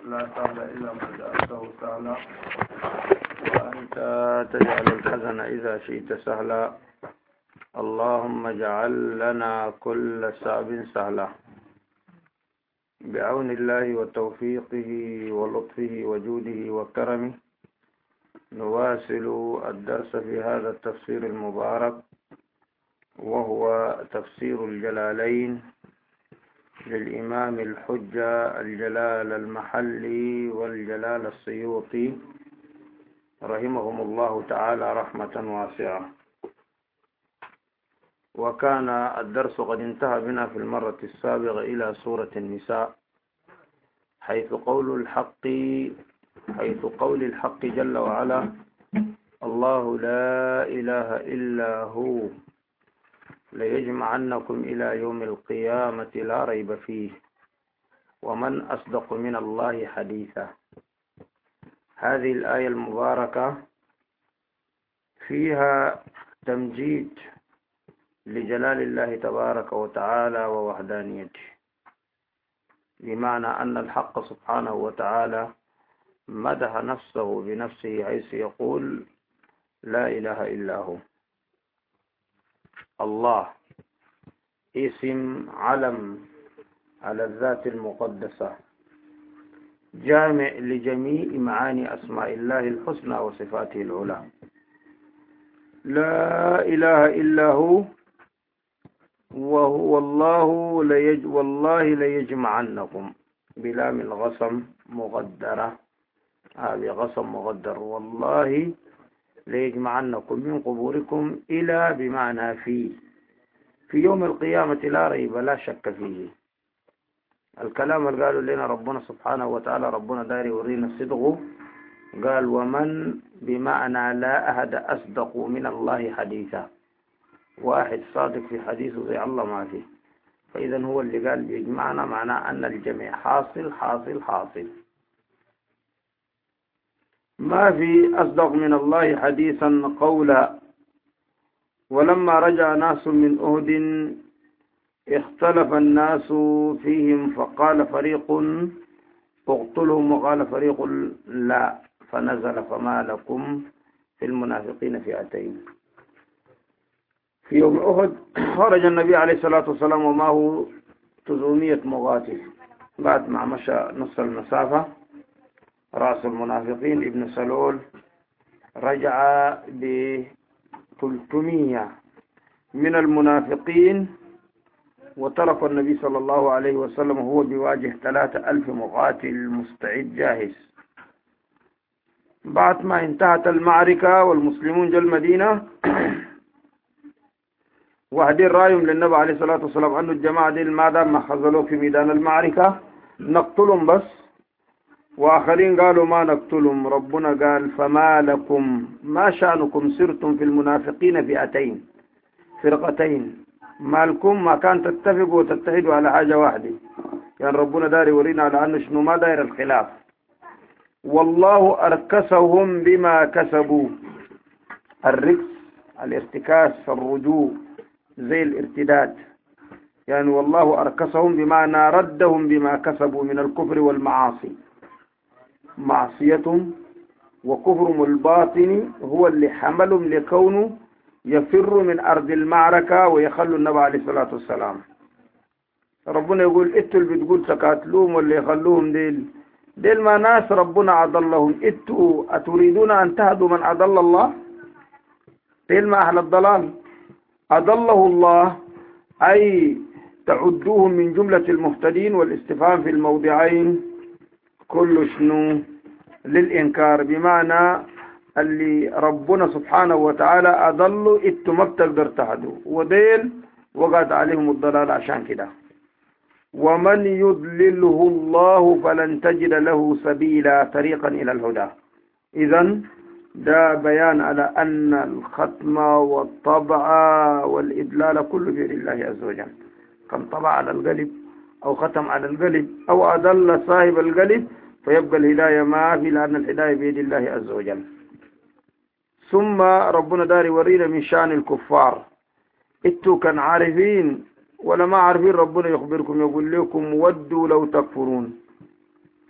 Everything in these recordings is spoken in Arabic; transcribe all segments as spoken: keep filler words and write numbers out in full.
لا سهل إلا ما جعلته سهلا، وأنت تجعل الحزن إذا شئت سهلا. اللهم اجعل لنا كل صعب سهلا بعون الله وتوفيقه ولطفه وجوده وكرمه. نواصل الدرس في هذا التفسير المبارك، وهو تفسير الجلالين للإمام الحجة الجلال المحلي والجلال السيوطي رحمهم الله تعالى رحمة واسعة. وكان الدرس قد انتهى بنا في المرة السابقة إلى سورة النساء، حيث قول الحق حيث قول الحق جل وعلا: الله لا إله إلا هو ليجمعنكم إلى يوم القيامة لا ريب فيه ومن أصدق من الله حديثا. هذه الآية المباركة فيها تمجيد لجلال الله تبارك وتعالى ووحدانيته، بمعنى أن الحق سبحانه وتعالى مدح نفسه بنفسه حيث يقول: لا إله إلا هو. الله اسم علم على الذات المقدسة، جامع لجميع معاني أسماء الله الحسنى وصفاته العلى. لا إله إلا هو، وهو الله ليج والله ليجمعنكم بلام الغصم مغدرة، هذه غصم مغدر. والله ليجمعنكم من قبوركم إلى بمعنى فيه في يوم القيامة لا ريب لا شك فيه. الكلام اللي قالوا لنا ربنا سبحانه وتعالى، ربنا داري ورينا الصدق، قال: ومن بمعنى لا أحد أصدق من الله حديثا. واحد صادق في حديثه زي الله ما فيه. فإذا هو اللي قال يجمعنا، معناه أن الجميع حاصل حاصل حاصل، ما في أصدق من الله حديثا قولا. ولما رجع ناس من أهد اختلف الناس فيهم، فقال فريق اقتلهم وقال فريق لا، فنزل فما لكم في المنافقين فئتين. في يوم أهد خرج النبي عليه الصلاة والسلام ومعه تسعمائة مقاتل. بعد ما مشى نصف المسافة، رأس المنافقين ابن سلول رجع ب ثلاثمائة من المنافقين، وترك النبي صلى الله عليه وسلم وهو بيواجه ثلاثة ألف مقاتل مستعد جاهز. بعد ما انتهت المعركة والمسلمون جاء المدينة، وهدين رايهم للنبي عليه الصلاة والسلام أن الجماعة دي ما دام ما خذلوا في ميدان المعركة نقتلهم بس، وآخرين قالوا ما نقتلهم. ربنا قال: فما لكم ما شأنكم صرتم في المنافقين فئتين فرقتين، ما لكم ما كان تتفقوا وتتحدوا على حاجة واحدة. يعني ربنا داري ورينا على أنه شنو ما داير الخلاف. والله أركسهم بما كسبوا. الركس الارتكاس، الرجوع زي الارتداد. يعني والله أركسهم بمعنى ردهم بما كسبوا من الكفر والمعاصي. معصيتهم وكفرهم الباطن هو اللي حملهم لكونه يفر من أرض المعركة ويخلوا النبي عليه الصلاة والسلام. ربنا يقول: إتوا اللي بتقول تقاتلوهم واللي يخلوهم ديل ديل ما ناس ربنا أضلهم. إتوا أتريدون أن تهدوا من أضل الله؟ ديل ما أهل الضلال. أضله الله أي تعدوهم من جملة المهتدين، والاستفهام في الموضعين كل شنو للإنكار، بمعنى اللي ربنا سبحانه وتعالى أضلوا إتو ما بتقدر تهدوا، وديل وقعد عليهم الضلال عشان كده. ومن يضلله الله فلن تجد له سبيلا، طريقا إلى الهدى. إذن ده بيان على أن الختم والطبع والإدلال كله بيد الله عز وجل. كان طبع على القلب أو ختم على القلب أو أدل صاحب القلب، فيبقى الهداية ما في، لأن الهداية بيد الله عز وجل. ثم ربنا داري ورينا من شأن الكفار. إنتوا كان عارفين ولا ما عارفين؟ ربنا يخبركم يقول لكم: ودوا لو تكفرون.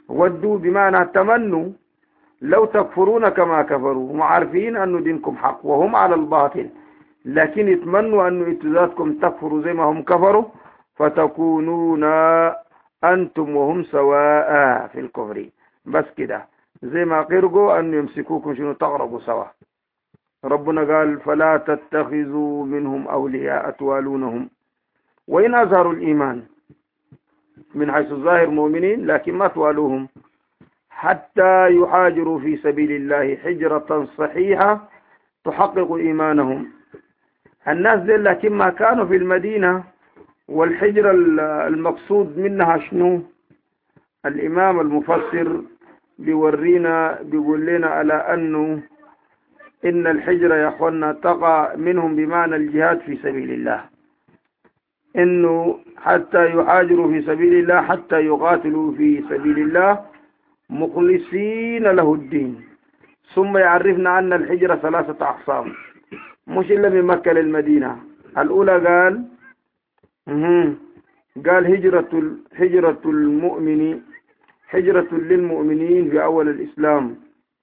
ودوا بمعنى تمنوا لو تكفرون كما كفروا، هم عارفين أنه دينكم حق وهم على الباطل، لكن يتمنوا أنه اتذاتكم تكفروا زي ما هم كفروا فتكونون أنتم وهم سواء في الكفر. بس كده زي ما قرقوا أن يمسكوكم شنو تغرقوا سوا. ربنا قال فلا تتخذوا منهم أولياء توالونهم وإن أظهروا الإيمان، من حيث الظاهر مؤمنين لكن ما توالوهم حتى يحاجروا في سبيل الله حجرة صحيحة تحقق إيمانهم. الناس دي لكن ما كانوا في المدينة، والحجرة المقصود منها شنو؟ الإمام المفسر بيورينا بيقول لنا على أنه إن الحجرة يا أخوانا تقع منهم بمعنى الجهاد في سبيل الله، إنه حتى يحاجروا في سبيل الله حتى يقاتلوا في سبيل الله مخلصين له الدين. ثم يعرفنا أن الحجرة ثلاثة أقسام مش إلا من مكة للمدينة. الأولى قال قال هجرة هجرة المؤمن هجرة للمؤمنين في أول الإسلام،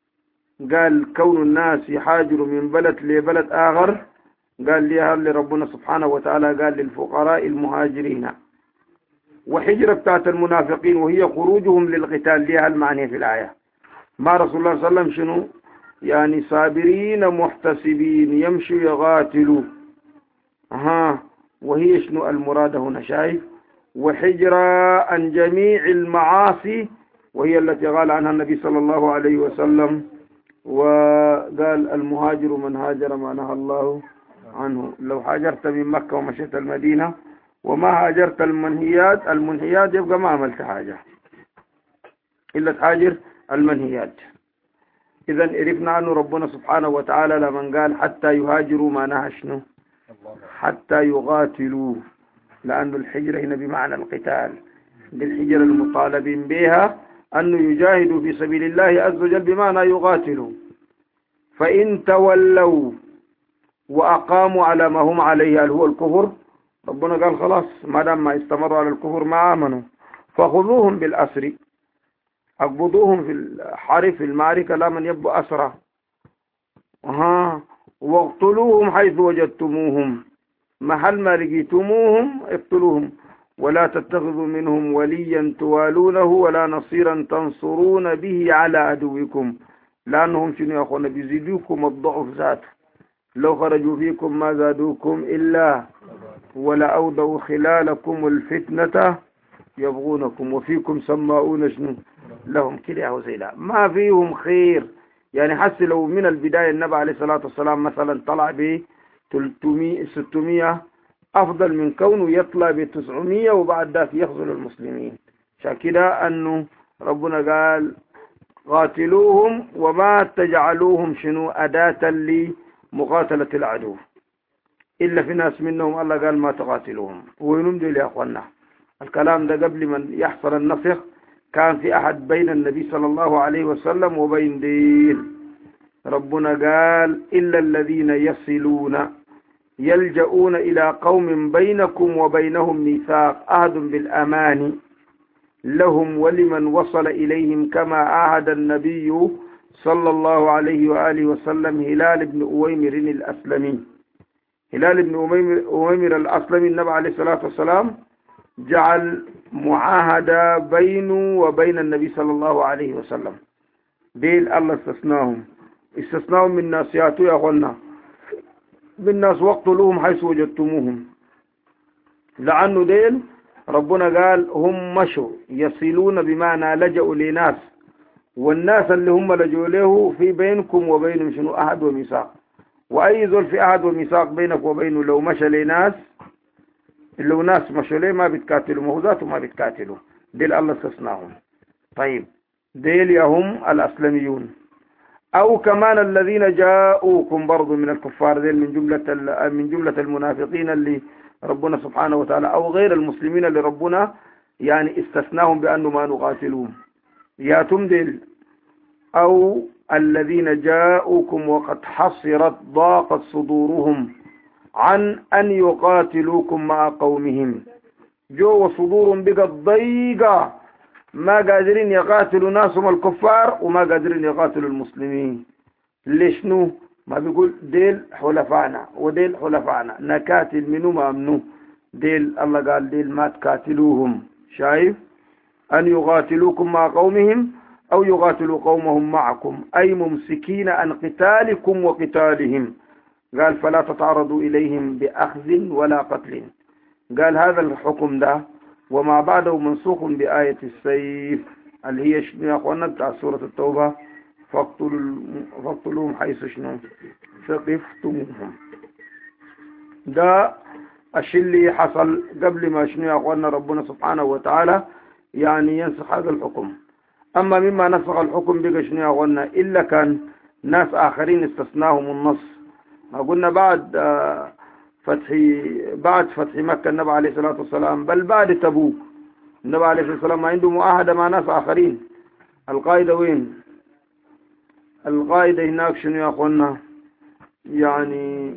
قال كون الناس يحاجروا من بلد لبلد آخر، قال ليها لربنا سبحانه وتعالى قال للفقراء المهاجرين. وحجرة بتاعت المنافقين وهي خروجهم للقتال، ليها المعنى في الآية ما رسول الله صلى الله عليه وسلم شنو يعني صابرين محتسبين يمشوا يقاتلوا. ها وهي شنو المراد هنا شايف؟ وحجرة عن جميع المعاصي وهي التي قال عنها النبي صلى الله عليه وسلم، وقال المهاجر من هاجر ما نهى الله عنه. لو هاجرت من مكة ومشيت المدينة وما هاجرت المنهيات المنهيات يبقى ما عملت حاجة إلا تهاجر المنهيات. إذا عرفنا أنه ربنا سبحانه وتعالى لمن قال حتى يهاجروا ما نهى شنو حتى يقاتلوا، لأن الحجرة هنا بمعنى القتال، بالحجرة المطالبين بها أنه يجاهدوا في سبيل الله عز وجل بمعنى يقاتلوا. فإن تولوا وأقاموا على ما هم عليه هل هو الكفر، ربنا قال خلاص ما دام ما استمروا على الكفر ما آمنوا فخذوهم بالأسر، اقبضوهم في الحرب في المعركة لا من يبقوا أسرى، ها واقتلوهم حيث وجدتموهم، محل ما لقيتموهم اقتلوهم، ولا تتخذوا منهم وليا توالونه ولا نصيرا تنصرون به على عدوكم، لأنهم شنو يا أخوانا بيزيدوكم الضعف ذاته، لو خرجوا فيكم ما زادوكم إلا ولا أوضوا خلالكم الفتنة يبغونكم وفيكم سماؤون شنو لهم كده أو زي لا ما فيهم خير. يعني حس لو من البداية النبي عليه الصلاة والسلام مثلا طلع ب ستمائة أفضل من كونه يطلع ب تسعمائة وبعد ذلك يخذل المسلمين. عشان كده أنه ربنا قال قاتلوهم وما تجعلوهم شنو أداة لمقاتلة العدو، إلا في ناس منهم الله قال ما تقاتلوهم. وينمدوا يا أخوانا الكلام ده قبل من يحصل النسخ كان في أحد بين النبي صلى الله عليه وسلم وبين دين. ربنا قال إلا الذين يصلون يلجؤون إلى قوم بينكم وبينهم ميثاق عهد بالأمان لهم ولمن وصل إليهم كما عاهد النبي صلى الله عليه وآله وسلم هلال بن أويمر الأسلمي. هلال بن أويمر الأسلمي النبي عليه الصلاة والسلام جعل معاهدة بينه وبين النبي صلى الله عليه وسلم، ديل الله استثناهم استثناهم من ناسياته يا أخوانا بالناس واقتلوهم حيث وجدتموهم، لأنه ديل ربنا قال هم مشوا يصلون بمعنى لجأوا لناس، والناس اللي هم لجأوا له في بينكم وبينهم شنو أحد وميثاق، وأي ذل في أحد وميثاق بينك وبينه لو مشى لناس لو ناس مشوا ليه ما بيتكاتلوا مهوذات وما بيتكاتلوا ديل الله استثناهم. طيب ديل هم الأسلميون أو كمان الذين جاءوكم برضو من الكفار ديل من جملة من جملة المنافقين اللي ربنا سبحانه وتعالى أو غير المسلمين اللي ربنا يعني استثناهم بأنه ما نقاتلون ياتم ديل أو الذين جاءوكم وقد حصرت ضاقت صدورهم عن أن يقاتلوكم مع قومهم، جو صدورهم بقت ضيقة ما قادرين يقاتلوا ناسهم الكفار وما قادرين يقاتلوا المسلمين. ليش نو؟ ما بيقول ديل حلفانا وديل حلفانا نكاتل منو ما امنو ديل. الله قال ديل ما تقاتلوهم. شايف؟ أن يقاتلوكم مع قومهم أو يقاتلوا قومهم معكم أي ممسكين عن قتالكم وقتالهم. قال فلا تتعرضوا إليهم بأخذ ولا قتل. قال هذا الحكم ده وما بعده منسوخ بآية السيف اللي هي شنو يا أخوانا بتاع سورة التوبة، فاقتلوا فاقتلوهم حيث شنو ثقفتموهم. ده الشيء اللي حصل قبل ما شنو يا أخوانا ربنا سبحانه وتعالى يعني ينسخ هذا الحكم. أما مما نسخ الحكم بقى شنو يا أخوانا إلا كان ناس آخرين استثناهم النص. ما قلنا بعد فتح بعد فتح مكة النبي عليه الصلاة والسلام بل بعد تبوك النبي عليه الصلاة والسلام ما عنده معاهدة مع ناس آخرين. القاعدة وين؟ القاعدة هناك شنو يا أخوانا يعني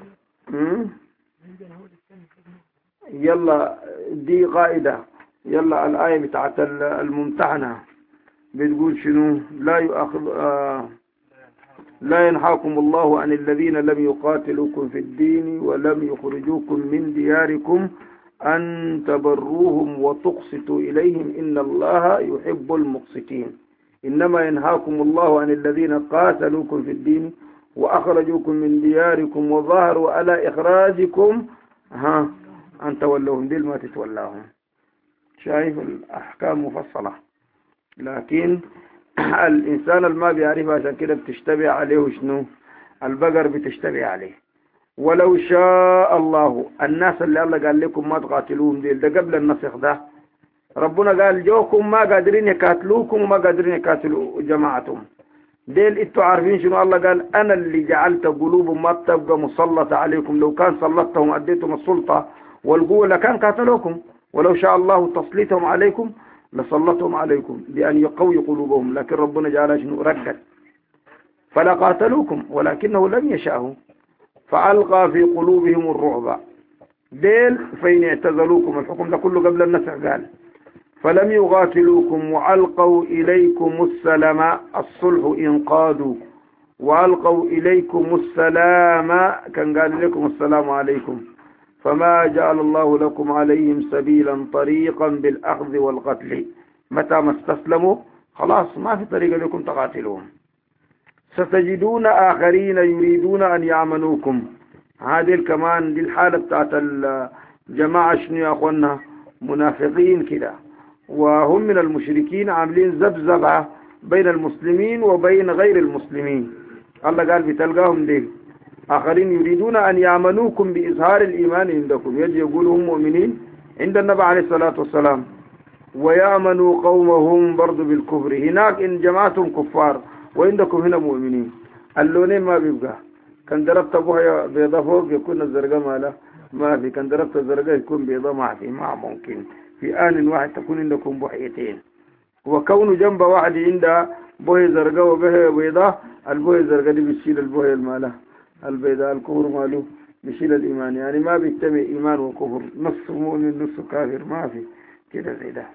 يلا دي قاعدة. يلا الآية بتاعت الممتحنة بتقول شنو؟ لا يؤاخذ آه لا ينهاكم الله عن الذين لم يقاتلوكم في الدين ولم يخرجوكم من دياركم أن تبروهم وتقسطوا إليهم إن الله يحب المقسطين. إنما ينهاكم الله عن الذين قاتلوكم في الدين وأخرجوكم من دياركم وظهروا على إخراجكم ها أن تولوهم. دي ما تتولاهم. شايف الأحكام مفصلة لكن الإنسان الما بيعرف عشان كده بتشتبه عليه شنو البقر بتشتبه عليه. ولو شاء الله الناس اللي الله قال لكم ما تقاتلوهم ديل ده قبل النسخ ده ربنا قال جوكم ما قادرين يقاتلوكم وما قادرين يقاتلوا جماعتهم ديل. انتوا عارفين شنو الله قال أنا اللي جعلت قلوبهم ما تبقى مسلطة عليكم. لو كان سلطتهم أديتهم السلطة والقوة لكان قاتلوكم. ولو شاء الله تسليطهم عليكم لسلطهم عليكم بأن يقوي قلوبهم لكن ربنا جعل شنو ركز فلا قاتلوكم ولكنه لم يشاءوا فألقى في قلوبهم الرعب ديل فإن اعتزلوكم. الحكم ده كله قبل النسخ قال فلم يقاتلوكم وألقوا إليكم السلام الصلح إنقاذوا وألقوا إليكم السلام كان قال لكم السلام عليكم فما جعل الله لكم عليهم سبيلا طريقا بالأخذ والقتل. متى ما استسلموا خلاص ما في طريقة لكم تقاتلون. ستجدون آخرين يريدون أن يعمنوكم. هذه كمان دي الحالة بتاعت الجماعة شنو يا أخوانا منافقين كده وهم من المشركين عاملين زبزبة بين المسلمين وبين غير المسلمين. الله قال بتلقاهم دي آخرين يريدون أن يعملوكم بإظهار الإيمان عندكم. يجي يقولوا هم مؤمنين عند النبي عليه الصلاة والسلام ويأمنوا قومهم برضو بالكفر. هناك إن جماعتهم كفار وعندكم هنا مؤمنين. اللونين ما بيبقى. كان ضربت أبوها بيضاء فوق يكون الزرقاء ماله ما في. كان ضربت الزرقاء يكون بيضاء ما في. ما ممكن في آن واحد تكون عندكم بحيتين. وكون جنب واحد عنده بوهي زرقاء وبوهي بيضاء البوهي الزرقاء دي بتشيل البوهي الماله البيضاء الكفر ماله بشيل الإيمان. يعني ما بيجتمع إيمان وكفر نص مؤمن نص كافر ما في كده زي ده.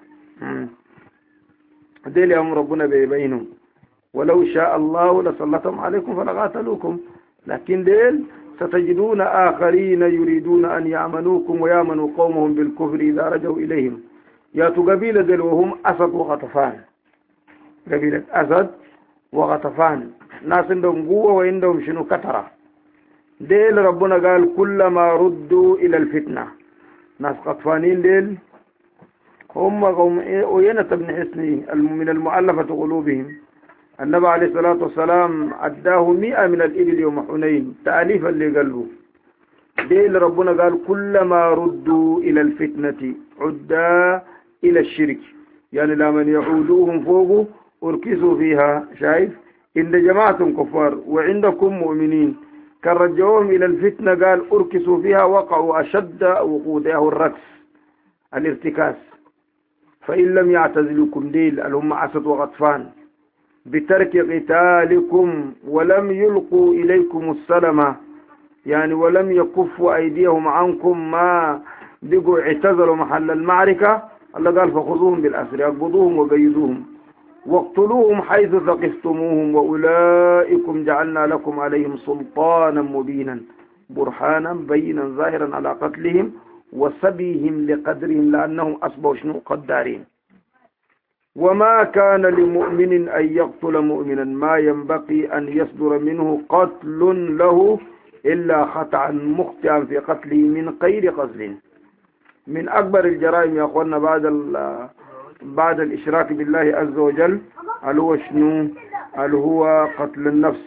ديل أمر ربنا بيبينهم ولو شاء الله لسلطهم عليكم فلقاتلوكم لكن ديل ستجدون آخرين يريدون أن يعملوكم ويامنوا قومهم بالكفر إذا رجعوا إليهم. ياتوا قبيلة ديل وهم أسد وغطفان. قبيلة أسد وغطفان ناس عندهم قوة وعندهم شنو كترة. ديل ربنا قال كلما ردوا إلى الفتنة. ناس قطفانين ديل هم قوم أيينة بن حصن من المؤلفة قلوبهم. النبي عليه الصلاة والسلام أداه مئة من الإبل يوم حنين تأليفا لقلبه. ديل ربنا قال كلما ردوا إلى الفتنة عدا إلى الشرك. يعني لمن يعودوهم فوقه اركزوا فيها. شايف إن جماعتهم كفار وعندكم مؤمنين كان رجعوهم إلى الفتنة قال اركسوا فيها وقعوا أشد وقودها الركس الارتكاس. فإن لم يعتزلوكم ديل الهم أسد وغطفان بترك قتالكم ولم يلقوا إليكم السلام يعني ولم يكفوا أيديهم عنكم ما بقوا اعتزلوا محل المعركة الله قال فخذوهم بالأسر يقبضوهم وقيدوهم واقتلوهم حيث ثقفتموهم وأولئكم جعلنا لكم عليهم سلطانا مبينا برهانا بينا ظاهرا على قتلهم وسبيهم لقدرهم لأنهم أصبحوا شنو قدارين. وما كان لمؤمن أن يقتل مؤمنا ما ينبغي أن يصدر منه قتل له إلا خطأ مخطئا في قتله من غير قصد. من أكبر الجرائم يا أخوانا بعد بعد الإشراك بالله عز وجل اللي هو شنو؟ اللي هو قتل النفس.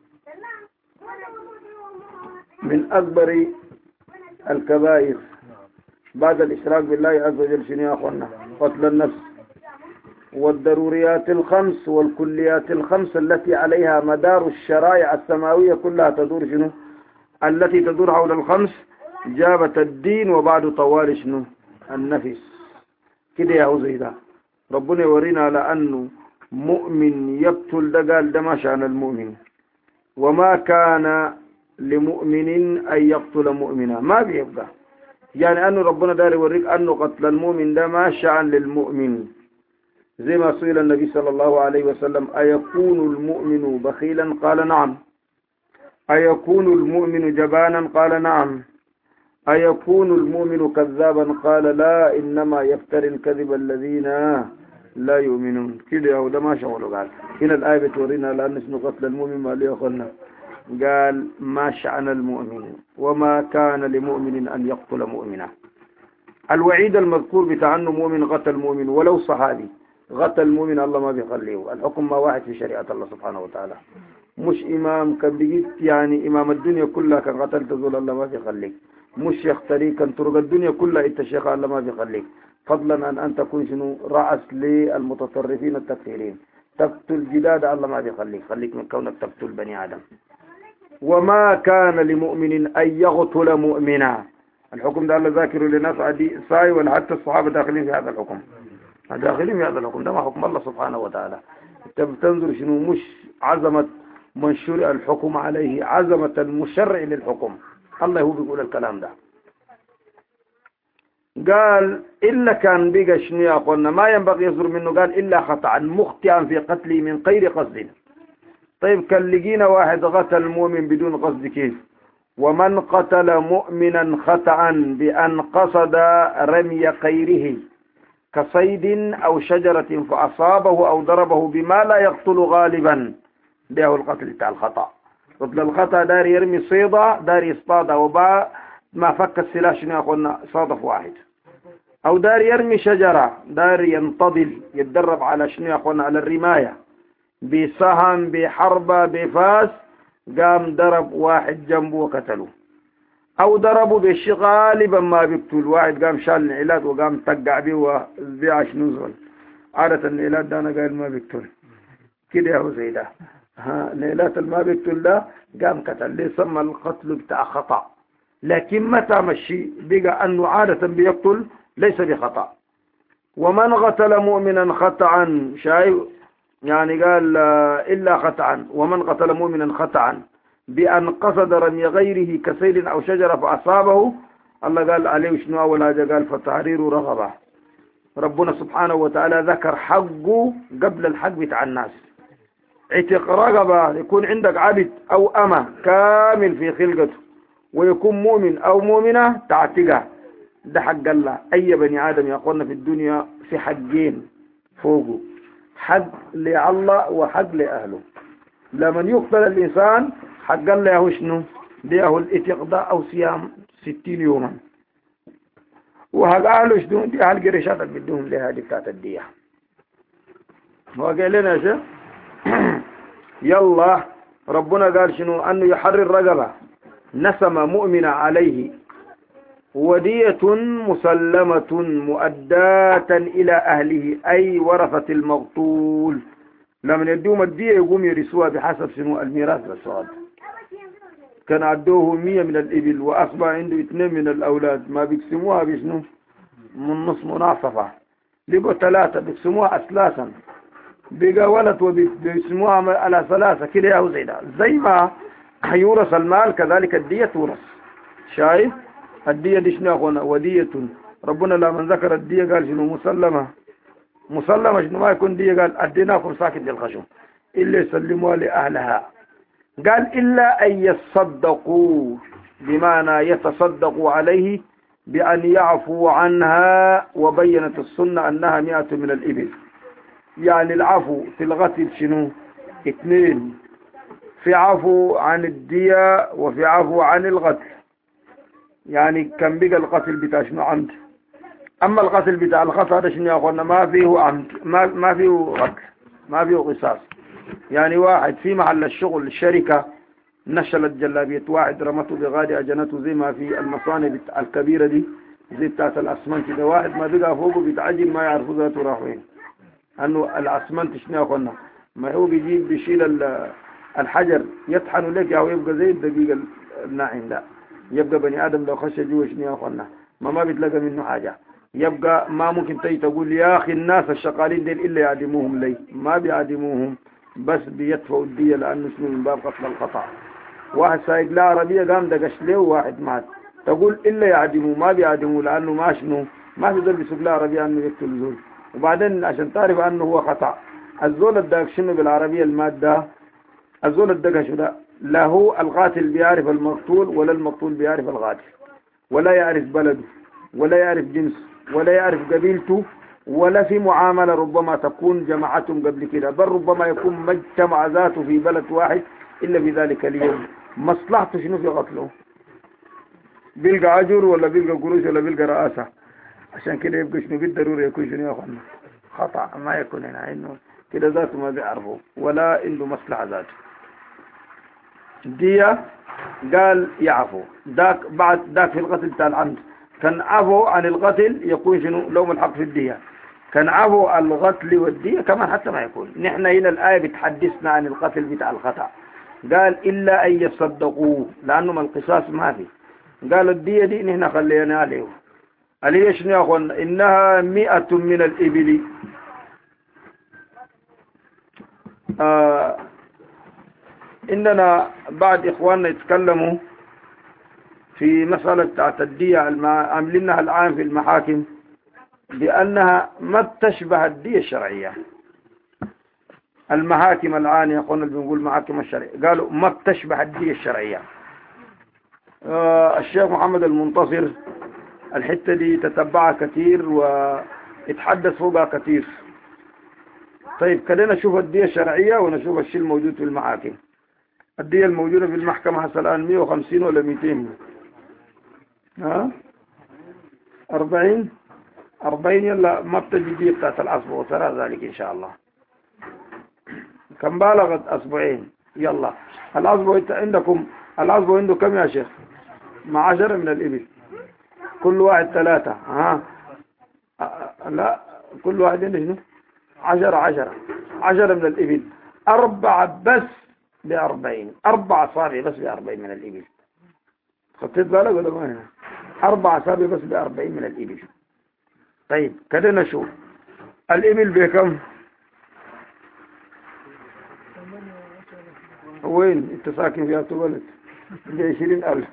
من أكبر الكبائر بعد الإشراك بالله عز وجل شنو يا أخوانا؟ قتل النفس. والضروريات الخمس والكليات الخمس التي عليها مدار الشرائع السماوية كلها تدور شنو؟ التي تدور حول الخمس جابت الدين وبعد طوال شنو؟ النفس. كده يا هو زي ده ربنا يورينا على أنه مؤمن يقتل ده قال ده ما شأن المؤمن. وما كان لمؤمن أن يقتل مؤمنا ما بيبقى يعني أنه ربنا دار يوريك أنه قتل المؤمن ده ما شأن للمؤمن. زي ما سئل النبي صلى الله عليه وسلم أيكون المؤمن بخيلا قال نعم. أيكون المؤمن جبانا قال نعم. أيكون المؤمن كذابا قال لا إنما يفتري الكذب الذين لا يؤمنون. كده يا ده ما شغله. قال هنا الآية بتورينا لأن اسمه قتل المؤمن ما ليه قلنا قال ما شأن المؤمن وما كان لمؤمن أن يقتل مؤمنا. الوعيد المذكور بتاع أنه مؤمن قتل مؤمن ولو صحابي قتل مؤمن الله ما بيخليه. الحكم ما واحد في شريعة الله سبحانه وتعالى. مش إمام كان بيجيت يعني إمام الدنيا كلها كان قتل تزول الله ما بيخليك. مش شيخ طريق كان طرق الدنيا كلها انت شيخ الله ما بيخليك. فضلا أن أن تكون شنو رأس للمتطرفين التكفيرين تقتل جداد الله ما بيخليك. خليك من كونك تقتل بني آدم. وما كان لمؤمن أن يقتل مؤمنا. الحكم ده الله ذاكر لناس عدي ساي ولا حتى الصحابة داخلين في هذا الحكم. داخلين في هذا الحكم ده ما حكم الله سبحانه وتعالى. انت بتنظر شنو مش عظمة من شرع الحكم عليه عظمة المشرع للحكم. الله هو بيقول الكلام ده. قال إلا كان بيقى شنو يا أخوانا ما ينبغي يصدر منه قال إلا خطأ مخطئا في قتله من غير قصد. طيب كان لقينا واحد قتل المؤمن بدون قصد كيف؟ ومن قتل مؤمنا خطأ بأن قصد رمي غيره كصيد أو شجرة فأصابه أو ضربه بما لا يقتل غالبا ده القتل بتاع الخطأ. قتل الخطأ دار يرمي صيدة دار يصطاد وباء ما فك السلاح شنو يقولنا صادف واحد. أو دار يرمي شجرة دار ينتضل يتدرب على شنو يقولنا على الرماية بسهم بحربة بفاس قام ضرب واحد جنبه وقتله. أو ضربوا بالشي غالبا ما بيقتل واحد قام شال العلاج وقام تقع به وزبيع شنو زول. عادة العلاج ده أنا قال ما بيقتل كده يا هو زي ده. ها ليلات ما بيقتل ده قام قتل ليه سمى القتل بتاع خطأ. لكن متى مشي بقى أنه عادة بيقتل ليس بخطأ. ومن قتل مؤمنا خطأ شايف يعني قال إلا خطأ. ومن قتل مؤمنا خطأ بأن قصد رمي غيره كسيل أو شجرة فأصابه الله قال عليه شنو أول حاجة قال فتحرير رغبة. ربنا سبحانه وتعالى ذكر حقه قبل الحق بتاع الناس. عتق رغبة يكون عندك عبد أو أمة كامل في خلقته ويكون مؤمن أو مؤمنة تعتقه ده حق الله. أي بني آدم يقولنا في الدنيا في حقين فوقه حق لله وحق لأهله. لمن يقتل الإنسان حق الله يهو شنو ده الاتقاء أو صيام ستين يوما وحق أهله شنو دي أهل قريشاتك بدهم لها دي بتاعت الدية. وقال لنا شيء يلا ربنا قال شنو أنه يحرر رقبة نسم مؤمن عليه ودية مسلمة مؤداة إلى أهله أي ورثة المقتول. لما يدوم الدية يقوم يرسوها بحسب شنو الميراث بالصواب. كان عدوه مية من الإبل وأصبح عنده اثنين من الأولاد ما بيقسموها بشنو من نص مناصفة لقوا ثلاثة بيقسموها أثلاثا بقى ولد وبيقسموها على ثلاثة كده يا زي ده. زي ما يورث المال كذلك الدية تورث. شايف الدية دي شنو يا أخوانا ودية ربنا لما ذكر الدية قال شنو مسلمة مسلمة شنو ما يكون دية قال أديناكم ساكت للخشم إلا يسلموها لأهلها قال إلا أن يتصدقوا بمعنى يتصدقوا عليه بأن يعفوا عنها وبينت السنة أنها مئة من الإبل يعني العفو في الغسل شنو اثنين في عفو عن الدية وفي عفو عن الغسل يعني كان بقى القتل بتاع شنو عمد أما القتل بتاع الخطأ ده شنو يا أخوانا ما فيه عمد ما, ما فيه قتل ما فيه قصاص يعني واحد في محل الشغل الشركة نشلت جلابية واحد رمته بغادي أجنته زي ما في المصانع الكبيرة دي زي بتاعت الأسمنت ده واحد ما بقى فوقه بيتعجل ما يعرفوا ذاته راح وين أنه الأسمنت شنو يا أخوانا ما هو بيجيب بيشيل الحجر يطحن لك أو يبقى زي الدقيقة الناعم ده يبقى بني آدم لو خش جوا شنو يا أخوانا ما ما بتلاقى منه حاجة يبقى ما ممكن تيجي تقول يا أخي الناس الشغالين ديل إلا يعدموهم لي ما بيعدموهم بس بيدفعوا الدية لأنه شنو من باب قتل الخطأ واحد سايق لا عربية قام دقش له واحد مات تقول إلا يعدموه ما بيعدموه لأنه ما شنو ما في ذل بيسوق لا عربية أنه يقتل زول وبعدين عشان تعرف أنه هو خطأ الزول الداك شنو بالعربية المادة الزول الدقش ده لا هو القاتل بيعرف المقتول ولا المقتول بيعرف القاتل ولا يعرف بلده ولا يعرف جنسه ولا يعرف قبيلته ولا في معاملة ربما تكون جماعتهم قبل كده بل ربما يكون مجتمع ذاته في بلد واحد إلا في ذلك اليوم مصلحته شنو في قتله بيلقى أجر ولا بيلقى قروش ولا بيلقى رئاسة عشان كده يبقى شنو بالضرورة يكون شنو يا أخوانا خطأ ما يكون هنا إنه كده ذاته ما بيعرفه ولا عنده مصلحة ذاته دية قال يعفو ذاك بعد ذاك في القتل بتاع العمد كان عفو عن القتل يكون شنو لوم الحق في الدية كان عفو عن القتل والدية كمان حتى ما يكون نحن هنا الآية بتحدثنا عن القتل بتاع الخطأ قال إلا أن يصدقوا لأنه ما القصاص ما في قال الدية دي نحن خلينا عليه عليه شنو يا أخوان إنها مئة من الإبل آه إننا بعد إخواننا يتكلموا في مسألة الدية عاملينها الآن في المحاكم بأنها ما تشبه الدية الشرعية المحاكم الآن يا أخواننا اللي بنقول محاكم الشرعية قالوا ما تشبه الدية الشرعية آه الشيخ محمد المنتصر الحتة دي تتبعها كثير ويتحدث فوقها كثير طيب خلينا نشوف الدية الشرعية ونشوف الشيء الموجود في المحاكم الدية الموجودة في المحكمة هسه الآن مئة وخمسين ولا مئتين ها أربعين أربعين يلا ما بتجي دية بتاعت الأسبوع وترى ذلك إن شاء الله كم بالغت أسبوعين يلا الأسبوع عندكم الأسبوع عنده كم يا شيخ مع عشرة من الإبل كل واحد ثلاثة ها لا كل واحد عنده شنو عشرة عشرة عشرة من الإبل أربعة بس بأربعين أربع أصابع بس بأربعين من الإبل خطيت بالك ولا ما هنا أربع أصابع بس بأربعين من الإبل طيب كده نشوف الإبل بكم وين انت ساكن فيها تبلد بعشرين ألف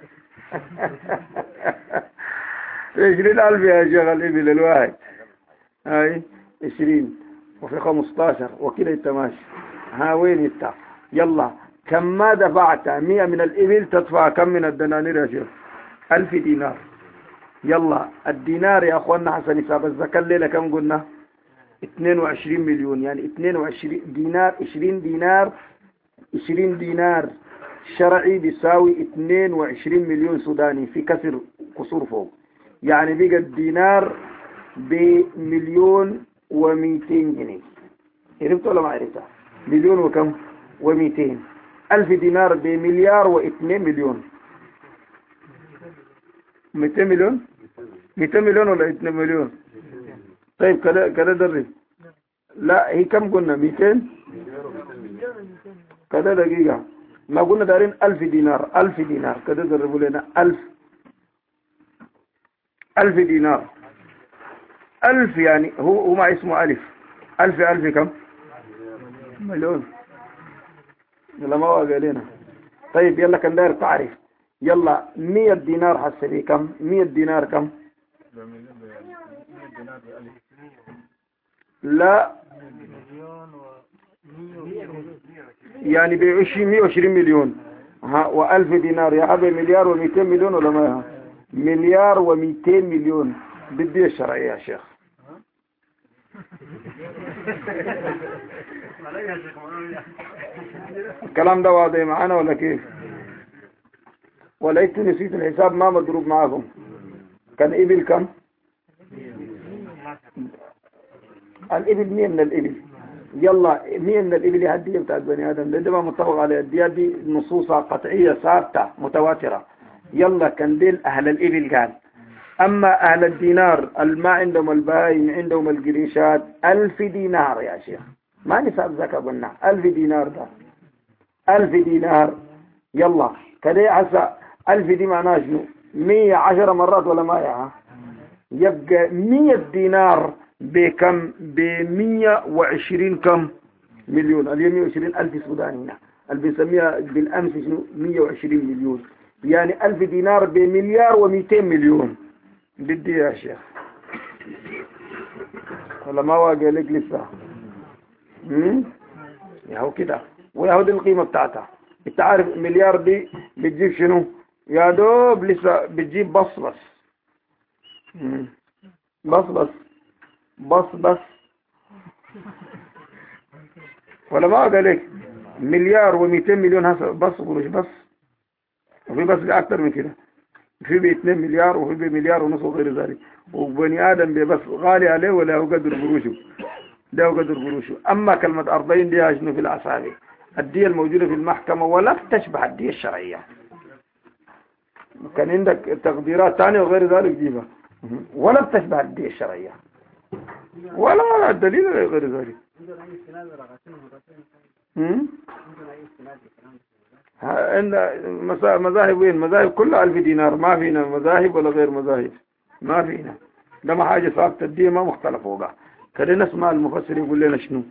بعشرين ألف يا شيخ الإبل الواحد هاي عشرين وفي خمستاشر وكده التماشي ها وين انت يلا كم ما دفعت مئة من الإبل تدفع كم من الدنانير يا شيخ ألف دينار يلا الدينار يا أخوانا حسن حساب الزكاة الليلة كم قلنا اثنين وعشرين مليون يعني اثنين وعشرين دينار عشرين دينار عشرين دينار شرعي بيساوي اثنين وعشرين مليون سوداني في كسر قصور فوق يعني بقى الدينار بمليون ومئتين جنيه عرفت ولا ما عرفتها مليون وكم ومئتين ألف دينار بمليار واثنين مليون مئتين مليون مئتين مليون ولا اثنين مليون طيب كده كده دري لا هي كم قلنا مئتين كده دقيقة ما قلنا دارين ألف دينار ألف دينار كده دربوا لنا ألف ألف دينار ألف يعني هو هو ما اسمه ألف ألف ألف كم مليون يلا ما هو قالينا طيب يلا كان داير تعرف يلا مية دينار حسبي كم مية دينار كم لا يعني بعشرين مئة وعشرين مليون ها وألف دينار يا أبي مليار ومئتين مليون ولا ما مليار ومئتين مليون بالدية الشرعية يا شيخ. الكلام ده واضح معانا ولا كيف؟ ولا انت نسيت الحساب ما مضروب معاكم؟ كان إبل كم؟ الإبل مية من الإبل. يلا مية من الإبل هدية بتاعت بني آدم ده ما متفق على الديات دي نصوصة قطعية ثابتة متواترة. يلا كان ديل أهل الإبل قال. أما أهل الدينار الما عندهم البهايم عندهم القريشات ألف دينار يا شيخ ما نساب زكاة قلنا ألف دينار ده ألف دينار. يلا كده عسى ألف دي معناه شنو؟ مية عشر مرات ولا ما يا يبقى مية دينار بكم؟ بمية وعشرين كم مليون. اليوم مية وعشرين ألف سوداني هنا اللي بيسميها بالأمس شنو مية وعشرين مليون. يعني ألف دينار بمليار ومئتين مليون. بدي يا شيخ ولا ما واقع لك لسه؟ امم يا هو كده ويا دي القيمة بتاعتها. انت عارف مليار دي بتجيب شنو؟ يا دوب لسه بتجيب بص بس مم. بص بس بص بس ولا ما واقع لك مليار ومئتين مليون هسه بص قروش بس. وفي بس اكتر من كده في باثنين مليار وفي بمليار ونص وغير ذلك. وبني آدم بس غالي عليه ولا هو قدر قروشه ده هو قدر قروشه. أما كلمة أربعين دي شنو في الأصابع الدية الموجودة في المحكمة ولا تشبه الدية الشرعية. كان عندك تقديرات ثانية وغير ذلك جيبها ولا تشبه الدية الشرعية ولا الدليل غير ذلك. عند مذاهب وين؟ مذاهب كلها ألف دينار ما فينا مذاهب ولا غير مذاهب ما فينا. ده ما حاجة ثابتة الدية ما مختلف وقع. كده نسمع المفسر يقول لنا شنو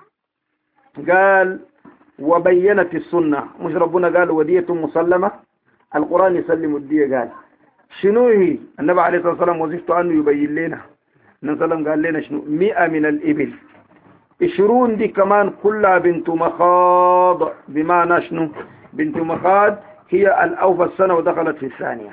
قال وبينت السنة مش ربنا قال ودية مسلمة. القرآن يسلم الدية. قال شنو هي؟ النبي عليه الصلاة والسلام وظيفته أنه يبين لنا. النبي صلى الله عليه وسلم قال لنا شنو مئة من الإبل عشرون دي كمان كلها بنت مخاض. بمعنى شنو بنت مخاض؟ هي الأوفى السنة ودخلت في الثانية.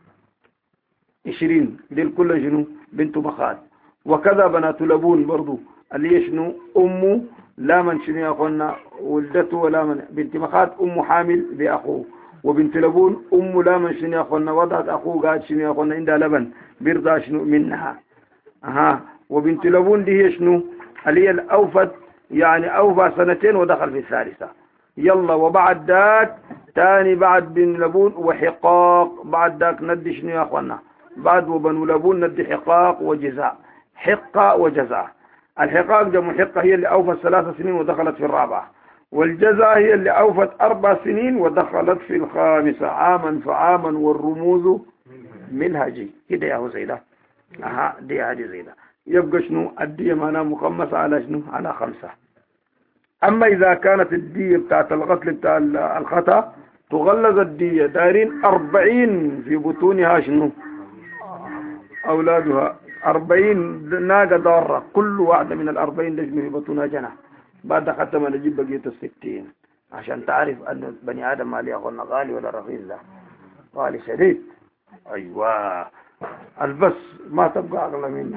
عشرين دي كلها شنو بنت مخاض. وكذا بنات لبون برضو اللي شنو أمه لا من شنو يا أخونا ولدته ولا من بنت مخاض أم حامل بأخوه. وبنت لبون أم لا من شنو يا أخونا وضعت أخوه قاعد شنو يا أخونا عندها لبن بيرضى شنو منها. أها وبنت لبون دي هي شنو اللي هي الأوفت يعني أوفى سنتين ودخل في الثالثة. يلا وبعد ذاك تاني بعد بن لبون وحقاق. بعد ذاك ندي شنو يا أخوانا بعد وبنو لبون ندي حقاق وجزاء. حقة وجزاء. الحقاق جمع حقة هي اللي أوفت ثلاث سنين ودخلت في الرابعة. والجزاء هي اللي أوفت أربع سنين ودخلت في الخامسة. عاما فعاما والرموز منهجي كده يا هو زيدا. أها دي هذه زيدا. يبقى شنو الدية معناها مخمسة على شنو على خمسة. أما إذا كانت الدية بتاعت القتل بتاع الخطأ تغلظ الدية دايرين أربعين في بطونها شنو أولادها أربعين ناقة ضارة كل واحدة من الأربعين لجم في بطونها جنة. بعد ختم نجيب بقية الستين عشان تعرف أن بني آدم مالي أخونا غالي ولا رخيص. لا غالي شديد. أيوة البس ما تبقى أغلى منه.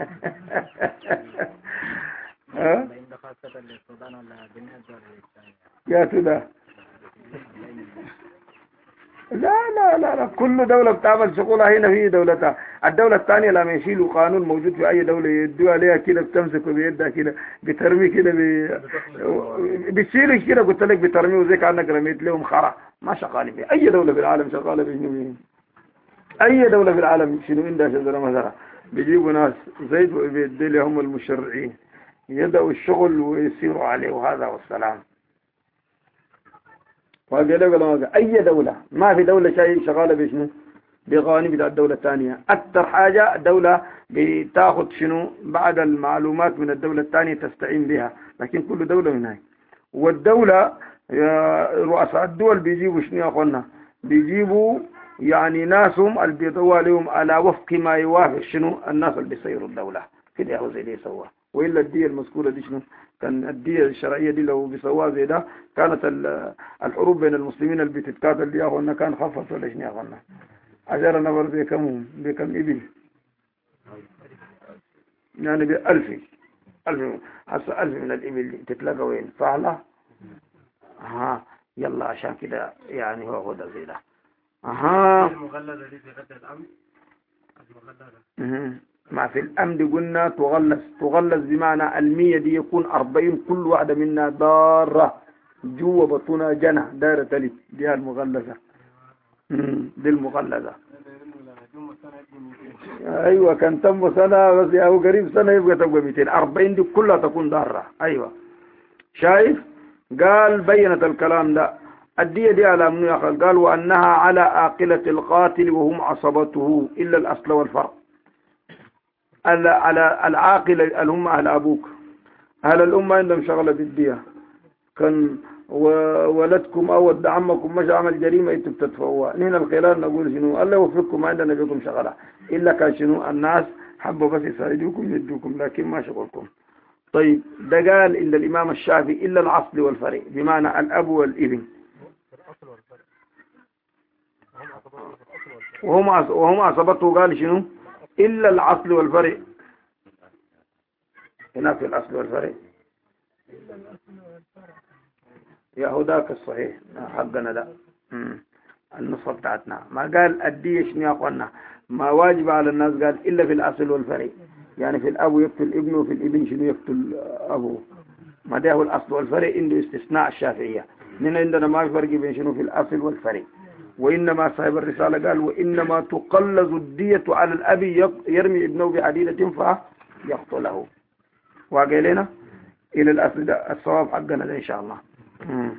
ها يا سيدة لا لا لا لا كل دولة بتعمل شغلها هنا في دولتها. الدولة الثانية لما يشيلوا قانون موجود في أي دولة يدوا عليها كده بتمسك بيدها كده بترمي كده بي... بتشيل كده قلت لك بترمي وزي كأنك رميت لهم خرا. ما شغالين في أي دولة في العالم شغالة بشنو. أي دولة في العالم شنو عندها شجرة مثلا بيجيبوا ناس زيد وبيدي هم المشرعين يدعوا الشغل ويسيروا عليه وهذا والسلام. أي دولة ما في دولة شيء شغالة بشنو بقوانين بتاع الدولة الثانية. أكثر حاجة دولة بتاخد شنو بعد المعلومات من الدولة الثانية تستعين بها. لكن كل دولة من هاي. والدولة رؤساء الدول بيجيبوا شنو يا أخوانا بيجيبوا يعني ناسهم اللي بيضوا عليهم على وفق ما يوافق شنو الناس اللي بيسيروا الدولة كده يا زي دي سوا. وإلا الدية المذكورة دي شنو كان الدية الشرعية دي لو بيسواها زي ده كانت الحروب بين المسلمين اللي بتتقاتل دي يا أخوانا كان خفص ولا شنو يا أخوانا عشر نفر بكم بكم إبل يعني بألف ألف هسه ألف من الإبل تتلقى وين صحلا ها يلا عشان كده يعني هو هذا زي ده أها المغلظة دي في غد الأمن المغلظة ما في الأمد قلنا تغلس تغلس بمعنى المية دي يكون أربعين كل واحدة منا دارة جوا بطونها جنة دارة تلي دي المغلظة دي المغلظة أيوة كان تم سنة بس أو قريب سنة يبقى تبقى مئتين أربعين دي كلها تكون دارة. أيوة شايف قال بينت الكلام ده الدية دي على منو يا أخي قال وأنها على عاقلة القاتل وهم عصبته إلا الأصل والفرع على العاقلة اللي هم أهل أبوك أهل الأمة عندهم شغلة بالدية كان ولدكم أو ولد عمكم مش عمل جريمة أنتم بتدفعوها هنا الخلال نقول شنو الله يوفقكم ما عندنا بكم شغلة إلا كان شنو الناس حبوا بس يساعدوكم يدوكم لكن ما شغلكم. طيب ده قال عند الإمام الشافعي إلا الأصل والفرع بمعنى الأب والابن وهم وهم عصبته قال شنو إلا الأصل والفرع هنا في الأصل والفرع يا هداك الصحيح حقنا ده النصف بتاعتنا ما قال الدية شنو يا أخوانا ما واجب على الناس قال إلا في الأصل والفرع يعني في الأب يقتل ابنه وفي الابن شنو يقتل أبوه ما ده هو الأصل والفرع عنده استثناء الشافعية لأن عندنا ما في فرق بين شنو في الأصل والفرع. وإنما صاحب الرسالة قال وإنما تقلز الدية على الأب يرمي ابنه بحديدة فيقتله وقال لنا إلى الأصل ده الصواب حقنا ده إن شاء الله. مم.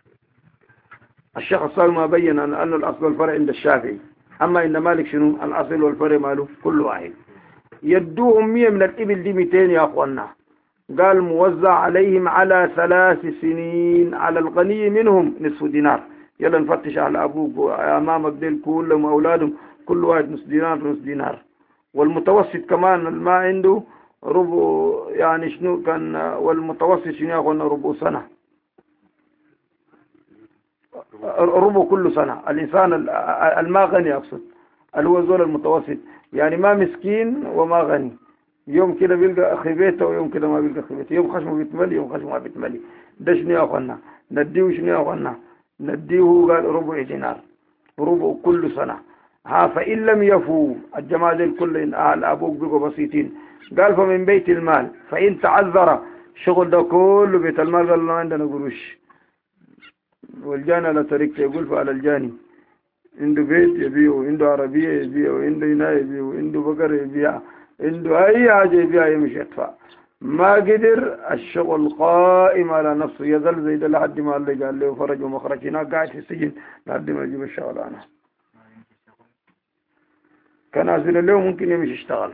الشيخ الصالح ما بين أن, أن الأصل والفرع عند الشافعي أما إن مالك شنو الأصل والفرع ماله كل واحد يدوهم مية من الإبل دي مئتين يا أخوانا قال موزع عليهم على ثلاث سنين على الغني منهم نصف دينار يلا نفتش على أبوك أمامك ديل كلهم أولادهم كل واحد نصف دينار نصف دينار والمتوسط كمان ما عنده ربع يعني شنو كان والمتوسط شنو يا أخوانا ربع سنة ربع كل سنة الإنسان الما غني أقصد اللي هو زول المتوسط يعني ما مسكين وما غني يوم كده بيلقى أخي بيته ويوم كده ما بيلقى أخي بيته يوم خشمه بيتملي يوم خشمه ما بيتملي ده شنو يا أخوانا نديه شنو يا أخوانا نديه قال ربع دينار ربع كل سنة ها فإن لم يفوا الجماعة الكل أهل أبوك بيقوا بسيطين قال فمن بيت المال فإن تعذر شغل ده كله بيت المال قال له عندنا قروش والجاني لا تركت يقول فعلى الجاني عنده بيت يبيعه عنده عربية يبيعه عنده هنا يبيعه عنده بقر يبيعه عنده أي حاجة يبيعها يمشي يدفع ما قدر الشغل قائم على نفسه يظل زي ده لحد ما الله قال له فرج ومخرج هناك قاعد في السجن لحد ما يجيب الشغلانة كان نازل له ممكن يمشي يشتغل.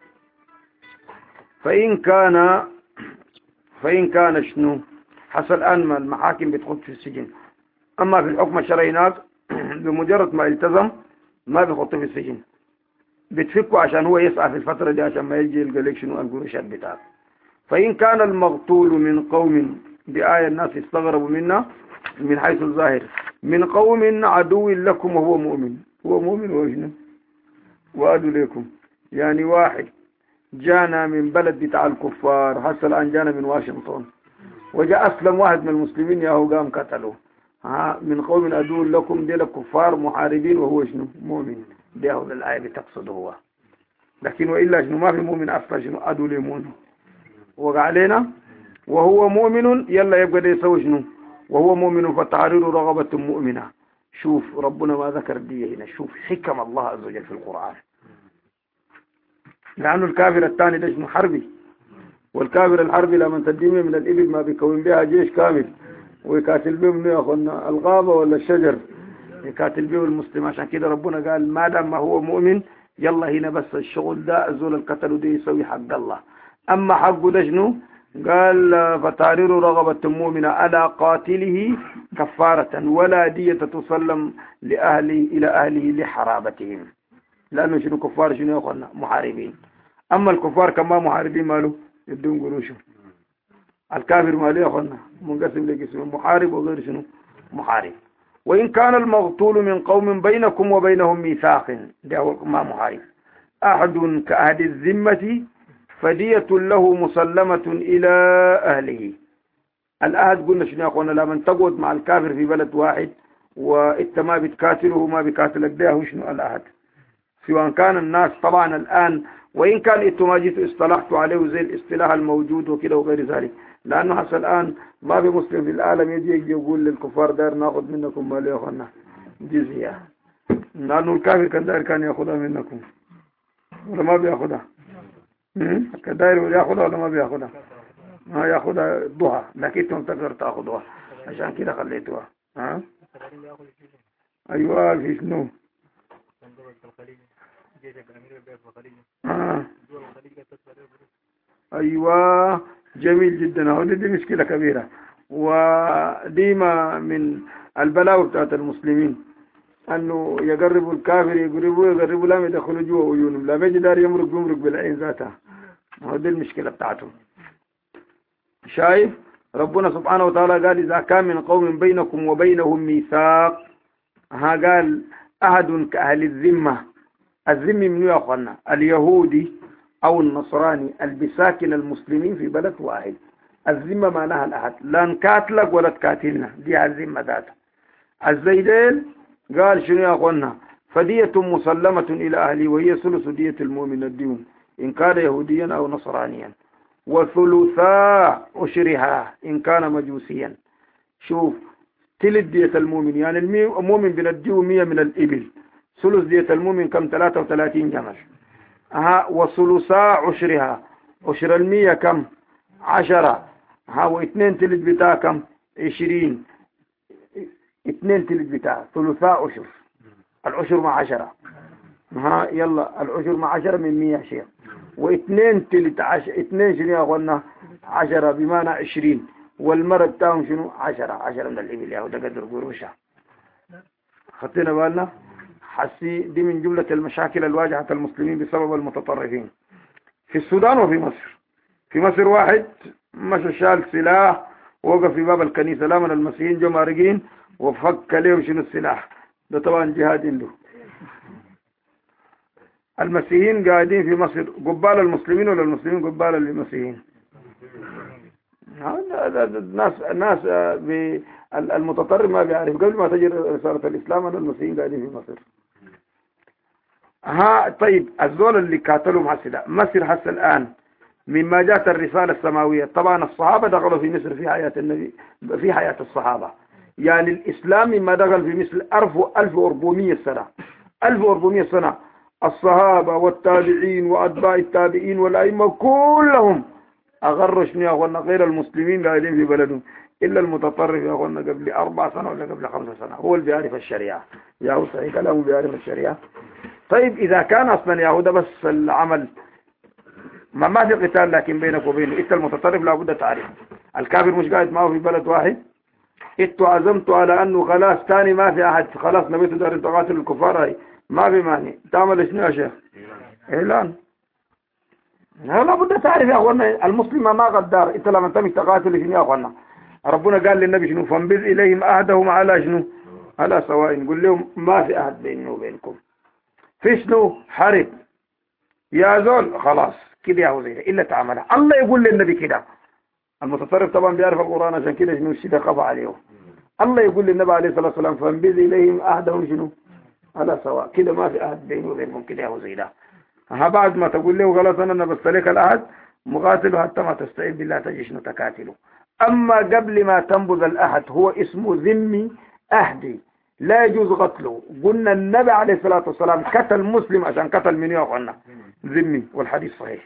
فإن كان فإن كان شنو حصل الآن ما المحاكم بتخط في السجن أما في الحكم الشرعي هناك بمجرد ما التزم ما بيخط في السجن بتفكه عشان هو يسعى في الفترة دي عشان ما يجي يلقى لك شنو القروشات بتاعته. فإن كان المقتول من قوم بآية الناس استغربوا منا من حيث الظاهر من قوم عدو لكم وهو مؤمن هو مؤمن وشنو وعدو لكم يعني واحد جانا من بلد بتاع الكفار حتى الآن جانا من واشنطن وجاء أسلم واحد من المسلمين ياهو قام قتلوه ها من قوم عدو لكم دي كفار محاربين وهو شنو مؤمن دي هو الآية بتقصده هو لكن وإلا شنو ما في مؤمن أصلا شنو عدو لمؤمن وقع علينا وهو مؤمن يلا يبقى ده يسوي شنو وهو مؤمن فتحرير رغبة مؤمنة. شوف ربنا ما ذكر دي هنا شوف حكم الله عز وجل في القرآن لأنه الكافر الثاني ده شنو حربي والكافر الحربي لما تديمه من الإبل ما بيكون بها جيش كامل ويقاتل بهم يا أخوانا الغابة ولا الشجر يقاتل بهم المسلم. عشان كده ربنا قال ما دام ما هو مؤمن يلا هنا بس الشغل ده الزول القتل ده يسوي حق الله. أما حقه ده شنو قال فتحرير رغبة مؤمنة على قاتله كفارة ولا دية تسلم لأهله إلى أهله لحرابتهم، لأنه شنو كفار شنو يا أخوانا محاربين. أما الكفار كما محاربين ماله يدون قروشه. الكافر ماله يا أخوانا منقسم لقسم محارب وغير شنو محارب. وإن كان المقتول من قوم بينكم وبينهم ميثاق، ده ما محارب، أحد كأهل الذمة فدية له مسلمة إلى أهله. الأهد قلنا شنو يا أخوانا لما تقعد مع الكافر في بلد واحد وإنت ما بتكاتله ما بكاتلك، ده شنو الأهد. سواء كان الناس طبعا الآن، وإن كان إنتم ما جيتوا اصطلحتوا عليه زي الاصطلاح الموجود وكده وغير ذلك، لأنه حتى الآن ما في مسلم في العالم يجي يجي يقول للكفار دار ناخذ منكم مال يا أخوانا جزية، لأنه الكافر كان داير كان يأخذها منكم ولا ما بيأخذها؟ كان داير يأخذها ولا ما بيأخذها؟ ما يأخذها ضحى، لكن انتم تقدر تأخذوها، عشان كده خليتوها. ها أيوة في شنو؟ آه. أيوة جميل جدا. هو دي مشكلة كبيرة، وديما من البلاوي بتاعت المسلمين أنه يقربوا الكافر يقربوا يقربوا لا يدخلوا جوا عيونهم، لا بيجي دار يمرق يمرق بالعين ذاتها. هو دي المشكلة بتاعتهم. شايف ربنا سبحانه وتعالى قال إذا كان من قوم بينكم وبينهم ميثاق، ها قال أحد كأهل الذمة. الذمي من يا أخوانا اليهودي أو النصراني البساكن المسلمين في بلد واحد. الذمة معناها الأحد، لا نكاتلك ولا تكاتلنا، دي الذمة ذاتها. الزيدين قال شنو يا أخوانا فدية مسلمة إلى أهلي وهي ثلث دية المؤمن الدين إن كان يهوديا أو نصرانيا، وثلثا عشرها إن كان مجوسيا. شوف تلت دية المؤمن، يعني المؤمن بنديه مية من الإبل، ثلث دية المؤمن كم ثلاثة وثلاثين جمل. ها وثلثا عشرها، عشر المية كم عشرة. ها واثنين تلت بتاع كم عشرين، اثنين تلت بتاع ثلثا عشر، العشر مع عشرة. ها يلا العشر مع عشرة من مية شيء، واثنين تلت عشر، اثنين شنو يا اخوانا عشرة بمعنى عشرين، والمرة بتاعهم شنو عشرة، عشرة من الإبل يا ده قدر قروشها. خدتنا بالنا؟ حسي دي من جملة المشاكل الواجهة المسلمين بسبب المتطرفين في السودان وفي مصر. في مصر واحد مشى شال سلاح ووقف في باب الكنيسة، لا من المسيحيين جو مارقين وفك لهم شنو السلاح ده، طبعا جهاد عنده. المسيحيين قاعدين في مصر قبال المسلمين ولا المسلمين قبال المسيحيين؟ الناس الناس المتطرف ما بيعرف. قبل ما تجي رسالة الإسلام أن المسيحيين قاعدين في مصر. ها طيب الزول اللي قاتلهم هسه مصر هسه الآن مما جاءت الرسالة السماوية. طبعا الصحابة دخلوا في مصر في حياة النبي، في حياة الصحابة، يعني الإسلام مما دخل في مصر ألف وأربعمية سنة، ألف وأربعمية سنة. الصحابة والتابعين وأتباع التابعين والأئمة كلهم أغروا شنو يا أخوانا غير المسلمين قاعدين في بلدهم، إلا المتطرف يا أخوانا قبل أربع سنة ولا قبل خمس سنة هو اللي بيعرف الشريعة. يا هو صحيح كلامه بيعرف الشريعة. طيب إذا كان أصلا يا ده بس العمل ما ما في قتال لكن بينك وبينه، إنت المتطرف لابد تعرف الكافر مش قاعد معه في بلد واحد. إنتوا عزمتوا على أنه خلاص ثاني ما في أحد، خلاص نبيتوا دار تقاتل الكفار هاي ما في مانع، تعمل شنو يا شيخ؟ إعلان. لابد تعرف يا أخوانا المسلم ما غدار. إنت لما تمشي تقاتل شنو يا أخوانا؟ ربنا قال للنبي شنو فانبذ إليهم أهدهم على شنو؟ على سواء. قل لهم ما في أحد بيني وبينكم في شنو حرب يا زول، خلاص كده يا وزير إلا تعملها. الله يقول للنبي كده. المتطرف طبعا بيعرف القرآن عشان كده شنو الشيء ده خفى عليه. الله يقول للنبي عليه الصلاة والسلام فانبذ إليهم أهدهم شنو على سواء، كده ما في أحد بيني وبينكم كده يا وزير. ها بعد ما تقول له غلط أنا بستلك الأحد مقاتله حتى ما تستعين بالله تجي شنو تكاتله. أما قبل ما تنبذ الأحد هو اسمه ذمي أهدي لا يجوز قتله. قلنا النبي عليه الصلاة والسلام قتل مسلم عشان قتل من يقعنا ذمي، والحديث صحيح.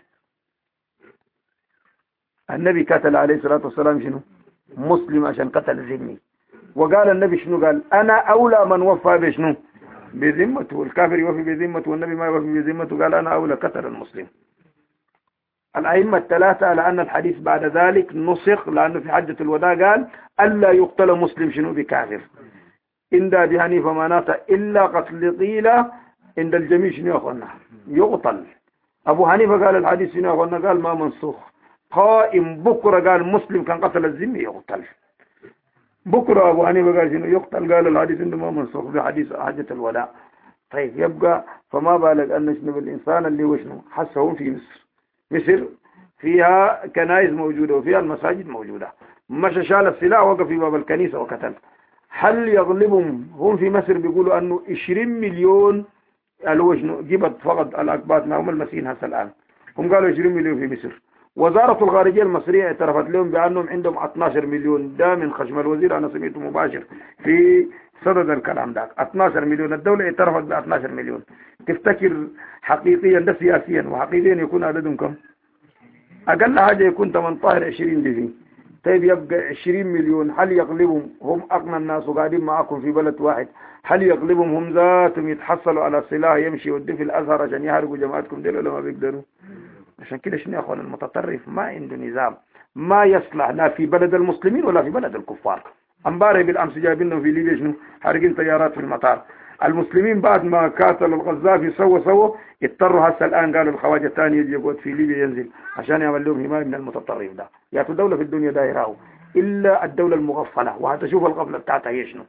النبي قتل عليه الصلاة والسلام شنو مسلم عشان قتل ذمي. وقال النبي شنو قال أنا أولى من وفى بشنو بذمته. الكافر يوفي بذمته والنبي ما يوفي بذمته، قال أنا أولى قتل المسلم. الأئمة الثلاثة على أن الحديث بعد ذلك نسخ، لأنه في حجة الوداع قال ألا يقتل مسلم شنو بكافر. عند أبي حنيفة معناته إلا قتل طيلة، عند الجميع شنو يا أخوانا يقتل. أبو حنيفة قال الحديث شنو يا أخوانا قال ما منسوخ. قائم بكرة قال مسلم كان قتل الذمي يقتل. بكرة أبو حنيفة قال شنو يقتل، قال الحديث عنده ما منسوخ في حديث حجة الوداع. طيب يبقى فما بالك أن شنو بالإنسان اللي وشنو حسهم في مصر. مصر فيها كنائس موجودة وفيها المساجد موجودة، مشى شال السلاح وقف في باب الكنيسة وقتل. هل يغلبهم؟ هم في مصر بيقولوا أنه عشرين مليون الوجن جبت فقط الأقباط ما هم المسيحيين هسه الآن، هم قالوا عشرين مليون في مصر. وزارة الخارجية المصرية اعترفت لهم بأنهم عندهم اثناشر مليون، ده من خشم الوزير أنا سمعته مباشر في صدد الكلام ده. اثناشر مليون، الدولة اعترفت ب اثناشر مليون. تفتكر حقيقيا ده سياسيا وحقيقيا يكون عددهم كم؟ أقل حاجة يكون ثمانية عشر عشرين دي. طيب يبقى عشرين مليون، هل يغلبهم؟ هم أغنى الناس وقاعدين معكم في بلد واحد، هل يغلبهم هم ذاتهم يتحصلوا على سلاح يمشي يودي في الأزهر عشان يحرقوا جماعتكم دي ولا ما بيقدروا؟ عشان كده شنو يا أخوان المتطرف ما عنده نظام، ما يصلح لا في بلد المسلمين ولا في بلد الكفار. امبارح بالأمس جايبينهم في ليبيا شنو حارقين طيارات في المطار. المسلمين بعد ما قاتل الغزافي سووا سووا اضطروا هسه الآن قالوا الخواجة الثاني يجي يقعد في ليبيا ينزل عشان يعمل لهم حماية من المتطرف ده. يا يعني دولة في الدنيا دايراه إلا الدولة المغفلة، وهتشوف الغفلة بتاعتها هي شنو.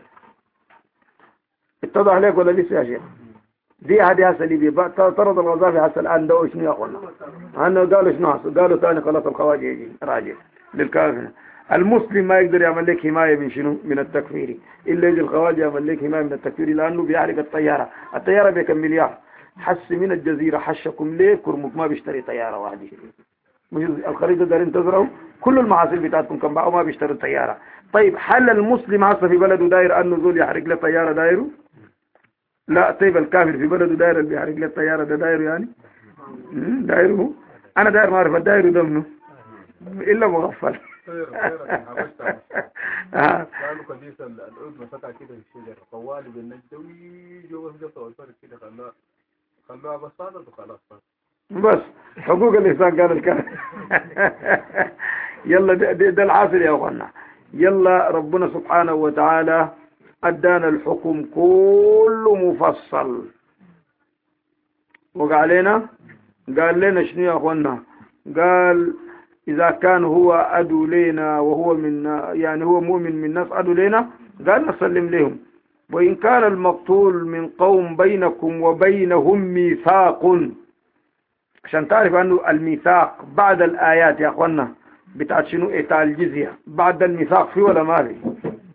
اتضح عليك ولا لسه يا شيخ؟ دي هذه هسه ليبيا طرد الغزافي هسه الآن ده شنو يا أخوانا؟ أنا قالوا شنو قالوا ثاني خلاص الخواجة يجي راجع للكافر. المسلم ما يقدر يعمل لك حماية من شنو؟ من التكفير، إلا يجي الخواجة يعمل لك حماية من التكفير لأنه بيحرق الطيارة. الطيارة بكم مليار؟ حس من الجزيرة حشكم ليه كرمك ما بيشتري طيارة واحدة. مش الخريطة دارين تزرعوا كل المحاصيل بتاعتكم كم باعوا ما بيشتروا طيارة. طيب هل المسلم هسه في بلده داير أنه زول يحرق له طيارة دايره؟ لا. طيب الكافر في بلده داير اللي بيحرق له الطيارة ده دايره يعني؟ دايره. أنا داير ما أعرف الداير ده منه إلا مغفل. قالوا قديس العود مسكها كده في الشجر طوالي بالنجدوي جوا في جبهة والفرق كده خلاها خلوها بس صادت وخلاص بس حقوق الإنسان قال الكلام. يلا ده, ده, ده العاصر يا أخوانا. يلا ربنا سبحانه وتعالى أدانا الحكم كله مفصل وقع علينا. قال لنا شنو يا أخوانا؟ قال إذا كان هو أدو لنا وهو من يعني هو مؤمن من الناس أدو لنا قال نسلم لهم. وإن كان المقتول من قوم بينكم وبينهم ميثاق، عشان تعرف أنه الميثاق بعد الآيات يا أخوانا بتاعت شنو إيتاء الجزية، بعد الميثاق فيه ولا ما فيه؟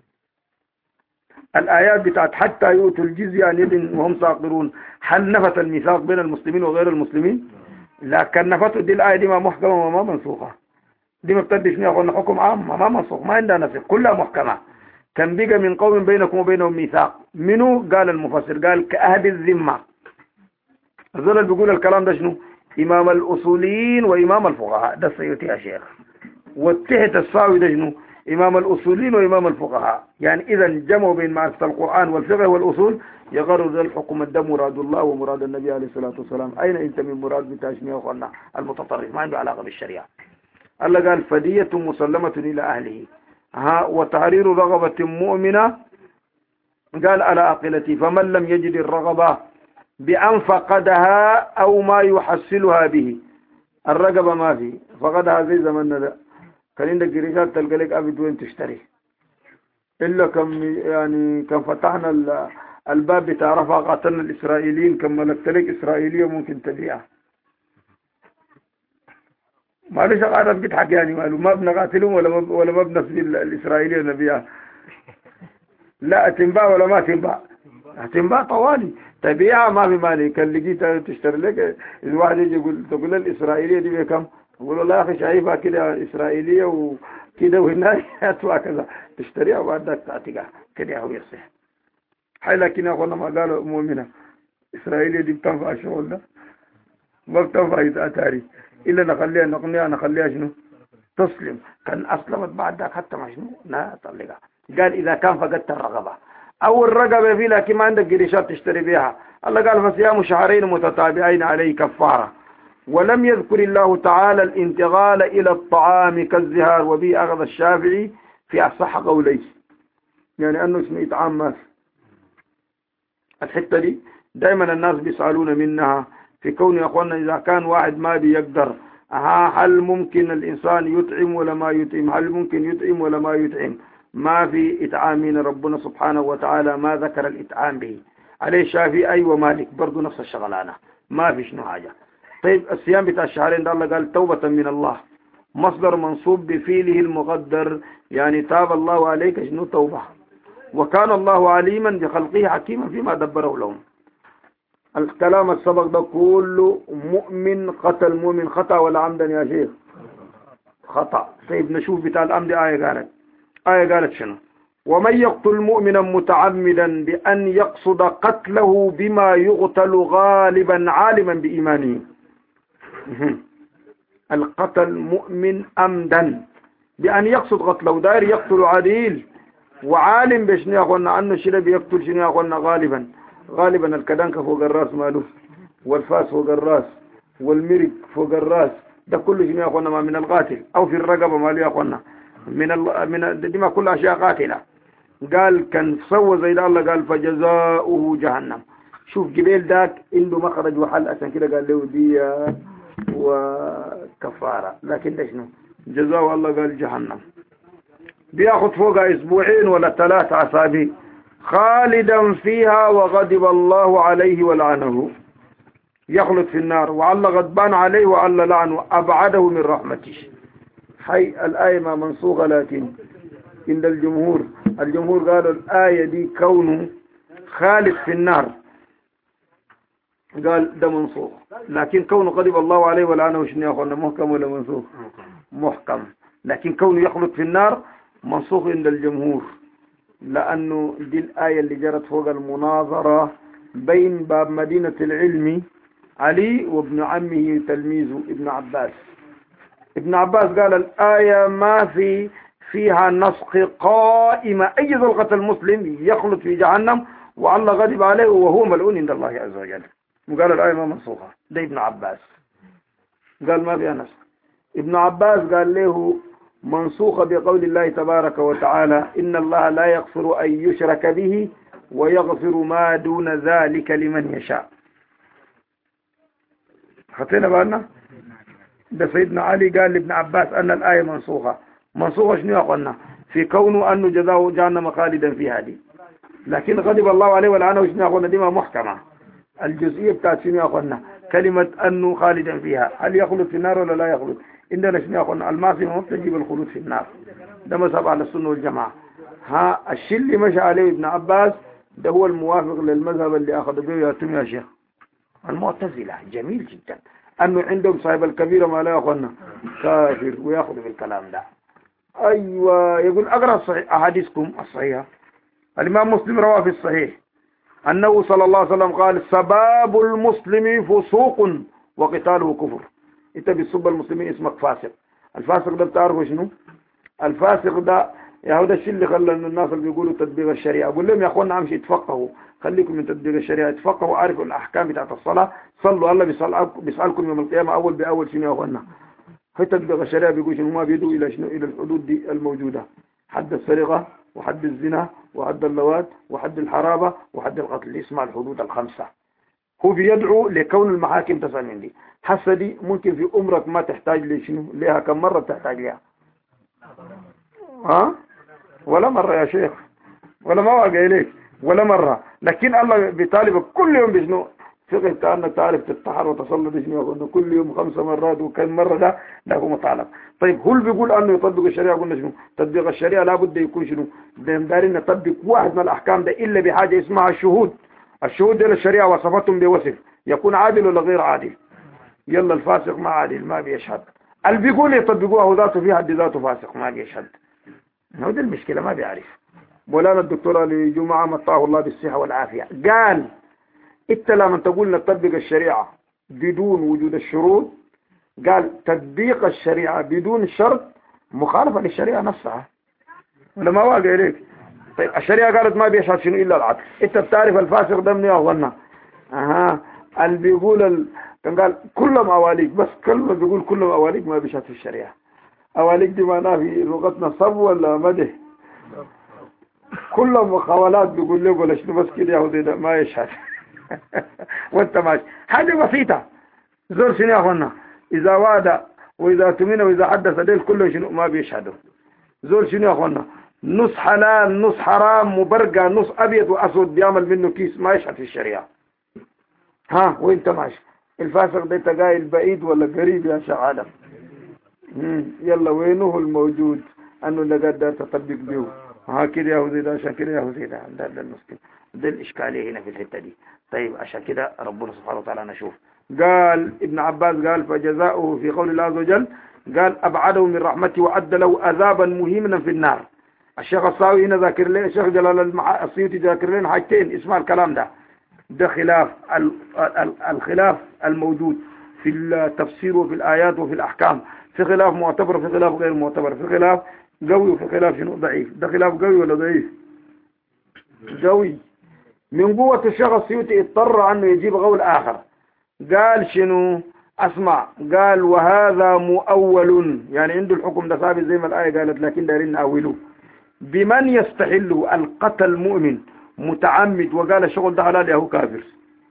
الآيات بتاعت حتى يؤتوا الجزية عن يد وهم صاغرون، هل نفت الميثاق بين المسلمين وغير المسلمين؟ لكن نفته دي الآية دي ما محكمة وما منسوخة. دي ما بتدي شنو يا أخوانا حكم عام ما منسوخ ما عندها نسخ كلها محكمة. كان بقى من قوم بينكم وبينهم ميثاق منو؟ قال المفسر قال كأهد الذمة. الزول اللي بيقول الكلام ده شنو؟ إمام الأصوليين وإمام الفقهاء، ده السيوطي يا شيخ. والتحت الصاوي ده شنو؟ إمام الأصوليين وإمام الفقهاء. يعني إذا جمعوا بين معرفة القرآن والفقه والأصول يقرر ذا الحكم ده مراد الله ومراد النبي عليه الصلاة والسلام. أين أنت من مراد بتاع شنو يا أخوانا؟ المتطرف ما عنده علاقة بالشريعة. الله قال فدية مسلمة إلى أهله ها وتحرير رغبة مؤمنة. قال على عقلتي فمن لم يجد الرغبة بأن فقدها أو ما يحصلها به. الرغبة ما في فقدها زي زماننا ده كان عندك جريشات تلقى لك أبد وين تشتري إلا كم يعني كم فتحنا الباب بتاع رفع قاتلنا الإسرائيليين كم ملكت لك إسرائيلية ممكن تبيعها. معلش قاعدة بتضحك يعني ماله ما بنقاتلهم ولا ما ولا ما بنسبي الإسرائيلية نبيعها. لا تنباع ولا ما تنباع؟ تنباع طوالي تبيعها ما في مالي. كان لقيتها تشتري لك الواحد يجي يقول تقول الإسرائيلية دي بكم؟ يقول والله يا أخي شايفها كده إسرائيلية وكده وهناك وهكذا تشتريها وبعد ذلك تعتقها كده هو يصح. حي لكن يا أخوانا ما قالوا مؤمنة إسرائيلية دي بتنفع الشغل ده ما بتنفع يتأتاري إلا نخليها نقنيها نخليها شنو تسلم. كان أسلمت بعد ذلك حتى ما شنو لا طلقها. قال إذا كان فقدت الرغبة أو الرغبة فيه لكن ما عندك قريشات تشتري بيها. الله قال فصيام شهرين متتابعين عليه كفارة. ولم يذكر الله تعالى الانتقال إلى الطعام كالزهار، وبه أخذ الشافعي في أصح قوليه، يعني أنه اسمه إطعام ماس. الحتة دي دائما الناس بيسألون منها في كون يا أخوانا إذا كان واحد ما بيقدر، هل ممكن الإنسان يطعم ولا ما يطعم؟ هل ممكن يطعم ولا ما يطعم؟ ما في إطعام، ربنا سبحانه وتعالى ما ذكر الإطعام به. عليه الشافعي أيوة مالك برضو نفس الشغلانة، ما في شنو حاجة. طيب الصيام بتاع الشهرين ده الله قال توبة من الله، مصدر منصوب بفيله المقدر، يعني تاب الله عليك شنو توبة. وكان الله عليما بخلقه حكيما فيما دبره لهم. الكلام السبق ده كله مؤمن قتل مؤمن خطأ ولا عمدا يا شيخ؟ خطأ. طيب نشوف بتاع الأمر آية قالت آية قالت شنو؟ ومن يقتل مؤمنا متعمدا بأن يقصد قتله بما يقتل غالبا عالما بإيمانه. القتل مؤمن أمدا بأن يقصد قتله، داير يقتل عديل وعالم بشنو يا أخوانا أنه شنو بيقتل شنو يا أخوانا غالبا. غالبا الكدانك فوق الراس مالوف، والفاس فوق الراس، والمرق فوق الراس، ده كله شنو يا أخوانا ما من القاتل، أو في الرقبة مالو يا أخوانا من ال... من دي ما كل أشياء قاتلة. قال كان سوى زي ده الله قال فجزاؤه جهنم. شوف جبيل داك عنده مخرج وحل عشان كده قال له دي وكفارة، لكن ده شنو جزاؤه الله قال جهنم. بياخد فوقها اسبوعين ولا ثلاث اسابيع خالدا فيها وغضب الله عليه ولعنه، يخلد في النار وعلى غضبان عليه وعلى لعنه ابعده من رحمته. حي الآية ما منسوخة، لكن عند الجمهور الجمهور قالوا الآية دي كونه خالد في النار قال ده منسوخ، لكن كونه غضب الله عليه ولعنه شنو يا اخوانا محكم ولا منسوخ؟ محكم. لكن كونه يخلد في النار منسوخ عند الجمهور، لأنه دي الآية اللي جرت فوق المناظرة بين باب مدينة العلم علي وابن عمه تلميذه ابن عباس. ابن عباس قال الآية ما في فيها نسخ قائمة أي ذو القتل المسلم يخلد في جهنم والله غضب عليه وهو ملعون عند الله عز وجل، وقال الآية ما منسوخة. ده ابن عباس قال ما فيها نسخ. ابن عباس قال له منسوخة بقول الله تبارك وتعالى إن الله لا يغفر أن يشرك به ويغفر ما دون ذلك لمن يشاء. خطينا بالنا ده سيدنا علي قال لابن عباس أن الآية منسوخة. منسوخة شنو يقولنا في كونه أنه جزاءه جهنم خالدا فيها دي، لكن غضب الله عليه ولعنه شنو يقولنا دي ما محكمة. الجزئية بتاعت شنو يقولنا كلمة أنه خالدا فيها، هل يخلد في النار ولا لا يخلد؟ عندنا شنو يقولنا المعصية ما تجيب الخلود في النار، ده مذهب على السنة والجماعة. ها الشيء اللي مشى عليه ابن عباس ده هو الموافق للمذهب اللي أخذ به يا تم يا شيخ المعتزلة. جميل جدا أنه عندهم صاحب الكبيرة ما لا يأخذنا كافر ويأخذ بالكلام ده. أيوة يقول أقرأ الصحيح أحاديثكم الصحيحة. الإمام مسلم روى في الصحيح أنه صلى الله عليه وسلم قال سباب المسلم فسوق وقتاله كفر. أنت بتصب المسلمين اسمك فاسق. الفاسق ده بتعرفوا شنو؟ الفاسق ده يا هو ده الشيء اللي خلى الناس اللي بيقولوا تطبيق الشريعة. أقول لهم يا أخوانا أمشي اتفقهوا، خليكم من تطبيق الشريعة، اتفقهوا عارفوا الأحكام بتاعت الصلاة، صلوا الله بيسألكم يوم القيامة أول بأول شنو يا أخوانا. في تطبيق الشريعة بيقول شنو ما بيدوا إلى شنو إلى الحدود دي الموجودة، حد السرقة وحد الزنا وحد اللواط وحد الحرابة وحد القتل، اسمها الحدود الخمسة. هو بيدعو لكون المحاكم تسأل من دي. حاسة دي ممكن في عمرك ما تحتاج لشنو ليها، كم مرة بتحتاج ليها؟ ها؟ ولا مرة يا شيخ، ولا ما واقع إليك ولا مرة. لكن الله بيطالبك كل يوم بشنو؟ فقه كأنك تعرف تتطهر وتصلي بشنو كل يوم خمس مرات، وكم مرة ده له مطالب. طيب هو اللي بيقول أنه يطبق الشريعة، قلنا شنو؟ تطبيق الشريعة لابد يكون شنو؟ دارين نطبق واحد من الأحكام ده إلا بحاجة اسمها الشهود. الشهود دي الشريعة وصفتهم بوصف، يكون عادل ولا غير عادل. يلا الفاسق ما عادل ما بيشهد، اللي بيقول يطبقوها ذاته في حد ذاته فاسق ما بيشهد. هو دي المشكلة ما بيعرف. مولانا الدكتور علي جمعة مطاه الله بالصحة والعافية قال انت لما تقول نطبق الشريعة بدون وجود الشروط، قال تطبيق الشريعة بدون شرط مخالفة للشريعة نفسها، ولا ما واقع إليك؟ طيب الشريعة قالت ما بيشهد شنو إلا العدل. انت بتعرف الفاسق ده من يا أخوانا؟ أها اللي بيقول ال... كان قال كلهم أواليك، بس كلمة بيقول كلهم أواليك ما بيشهد في الشريعة. أواليك دي معناها في لغتنا صب ولا مده؟ كلهم مخاولات بيقول له ولا شنو، بس كده يهودي ده ما يشهد. وانت ماشي حاجة بسيطة. زور شنو يا اخوانا؟ إذا وعد وإذا تمين وإذا حدث ديل كله شنو ما بيشهدوا. زور شنو يا اخوانا؟ نص حلال نص حرام مبرقة نص أبيض وأسود بيعمل منه كيس ما يشهد في الشريعة. ها وانت ماشي الفاسق ده تقايل بعيد ولا قريب يا شيخ عالم؟ يلا وينه الموجود انه لقد ده تطبق به. ها كده يا هوزي ده عشان كده يا هوزي ده ده, ده المشكلة، ده الإشكالية هنا في الحتة دي. طيب عشان كده ربنا سبحانه وتعالى نشوف قال ابن عباس قال فجزاؤه في قول الله عز وجل قال أبعده من رحمته وأدى له عذابا مهينا في النار. الشيخ الصاوي هنا ذاكر لنا، الشيخ جلال السيوطي ذاكر لنا حاجتين اسمع الكلام ده. ده خلاف الخلاف الموجود في التفسير وفي الآيات وفي الأحكام، في خلاف معتبر في خلاف غير معتبر، في خلاف قوي وفي خلاف شنو ضعيف. ده خلاف قوي ولا ضعيف؟ قوي. من قوة الشيخ السيوطي اضطر أنه يجيب قول آخر قال شنو أسمع قال وهذا مؤول، يعني عنده الحكم ده ثابت زي ما الآية قالت لكن دارين نأوله بمن يستحل القتل مؤمن متعمد وقال الشغل ده حلال هو كافر.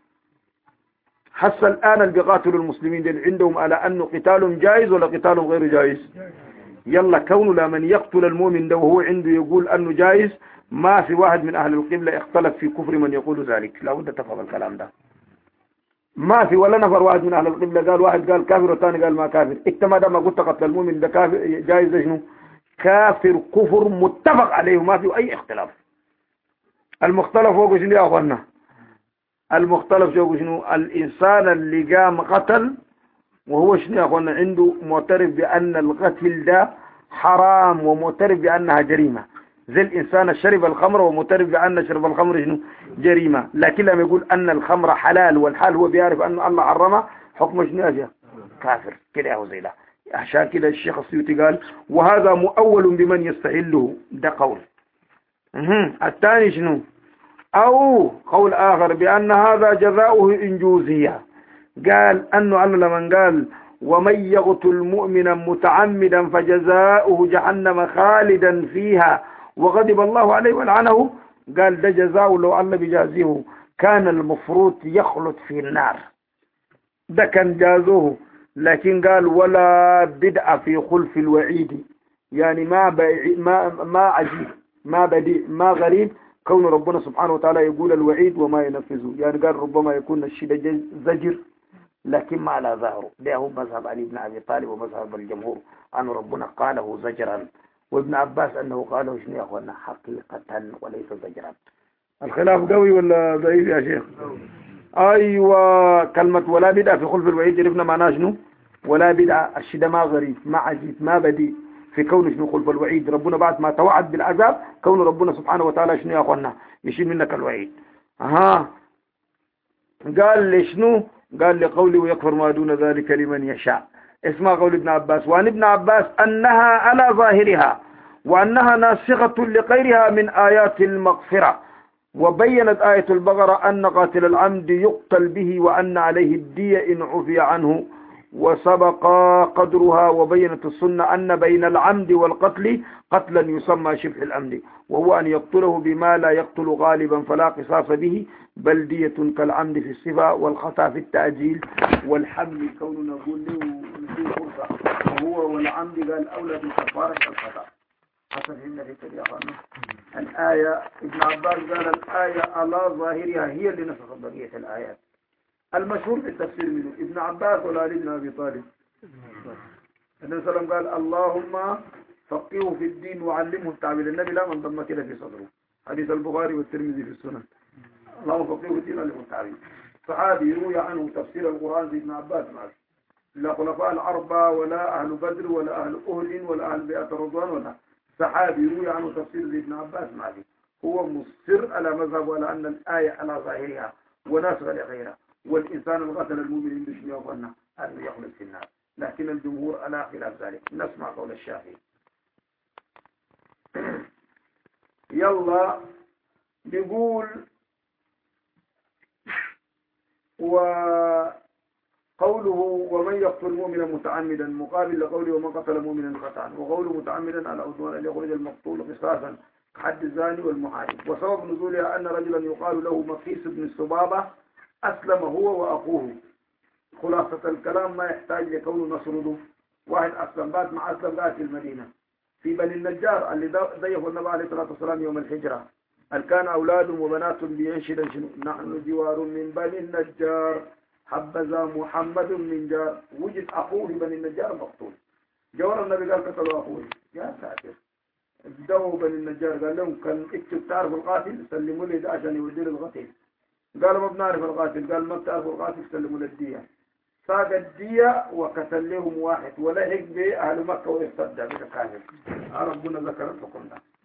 حس الآن اللي بيقاتلوا المسلمين دين عندهم على أنه قتالهم جائز ولا قتالهم غير جائز؟ يلا كونه لمن يقتل المؤمن ده وهو عنده يقول أنه جائز، ما في واحد من أهل القبلة اختلف في كفر من يقول ذلك. لا بد تفهم الكلام ده. ما في ولا نفر واحد من أهل القبلة قال واحد قال كافر والثاني قال ما كافر. اكتما ده ما قلت قتل المؤمن ده كافر جائز ده شنو؟ كافر كفر متفق عليه ما في أي اختلاف. المختلف هو شنو يا أخوانا؟ المختلف هو شنو؟ الإنسان اللي قام قتل وهو شنو يا أخوانا عنده معترف بأن القتل ده حرام ومعترف بأنها جريمة، زي الإنسان شرب الخمر ومعترف بأن شرب الخمر شنو؟ جريمة. لكن لما يقول أن الخمر حلال والحال هو بيعرف أن الله حرمه حكم شنو يا شيخ؟ كافر كده يا زي ده. عشان كده الشيخ السيوطي قال وهذا مؤول بمن يستحله، ده قول. الثاني شنو؟ أو قول آخر بأن هذا جزاؤه إنجوزية، قال أنه أنه لمن قال ومن يقتل مؤمنا متعمدا فجزاؤه جهنم خالدا فيها وغضب الله عليه ولعنه، قال ده جزاؤه لو الله بجازيه كان المفروض يخلد في النار، ده كان جازوه. لكن قال ولا بدء في خلف الوعيد، يعني ما ما ما عجيب ما بديع ما غريب كون ربنا سبحانه وتعالى يقول الوعيد وما ينفذه. يعني قال ربما يكون الشيء زجر لكن ما على ظاهره. ده هو مذهب علي بن أبي طالب ومذهب الجمهور أن ربنا قاله زجرا، وابن عباس أنه قاله شنو يا أخوانا حقيقة وليس زجرا. الخلاف قوي ولا ضعيف يا شيخ؟ أيوة. كلمة ولا بدعة في خلف الوعيد عرفنا معناها شنو؟ ولا بدعة الشيء ده ما غريب ما عجيب ما بديع في كون شنو خلف الوعيد. ربنا بعد ما توعد بالعذاب كون ربنا سبحانه وتعالى شنو يا أخوانا يشيل منك الوعيد. ها قال لي شنو؟ قال لقولي ويكفر ما دون ذلك لمن يشاء. اسمع قول ابن عباس. وعن ابن عباس أنها على ظاهرها وأنها ناسخة لغيرها من آيات المغفرة. وبينت آية البقرة أن قاتل العمد يقتل به وأن عليه الدية إن عفي عنه وسبق قدرها. وبينت السنة أن بين العمد والقتل قتلا يسمى شبه العمد وهو أن يقتله بما لا يقتل غالبا فلا قصاص به بل دية كالعمد في الصفة والخطأ في التأجيل والحمل كون نقول له نسيب فرصة وهو والعمد قال أولى بالكفارة كالخطأ. حسن هنا في تريقنا الآية ابن عباس قال الآية على ظاهرها هي اللي نسخت بقية الآيات. المشهور في التفسير منه ابن عباس ولا ابن أبي طالب. النبي صلى الله عليه وسلم قال اللهم فقهه في الدين وعلمه التعبير. النبي لا من ضم كده في صدره. حديث البخاري والترمذي في السنن. اللهم فقهه في الدين وعلمه التعبير. صحابي يروي عنه تفسير القرآن زي ابن عباس معه. لا خلفاء الأربعة ولا أهل بدر ولا أهل أهل ولا أهل بيئة رضوان ولا صحابي يروي عنه تفسير زي ابن عباس معه. هو مصر على مذهب على أن الآية على ظاهرها وناسخ لغيرها. والإنسان القتل المؤمن عنده شنو يظن أنه يخلد في النار. لكن الجمهور على خلاف ذلك. نسمع قول الشافعي. يلا بيقول وقوله ومن يقتل مؤمنا متعمدا مقابل لقوله ومن قتل مؤمنا قطعا، وقوله متعمدا على عدوان أن يخرج المقتول قصاصا حد الزاني والمحارب. وسبب نزولها أن رجلا يقال له مقيس بن الصبابة أسلم هو وأخوه. خلاصة الكلام ما يحتاج لكونه نصرده، واحد أسلم بعد ما أسلم قاعد في المدينة في بني النجار اللي ضيفوا النبي عليه الصلاة والسلام يوم الهجرة، هل كان أولاد وبنات بينشد نحن جوار من بني النجار حبذا محمد من جار، وجد أخوه في بني النجار مقتول، جوار النبي قال قتلوا أخوه. يا ساتر، ابدأوا بني النجار قال لهم كان اكتب تعرف القاتل سلموا لي ده عشان يودي القتيل، قالوا ما بنعرف القاتل، قال ما بتعرفوا القاتل سلموا للدية. ساق الدية وقتل لهم واحد ولحق به أهل مكة ويصدع بك كامل. ربنا ذكر لكم ده.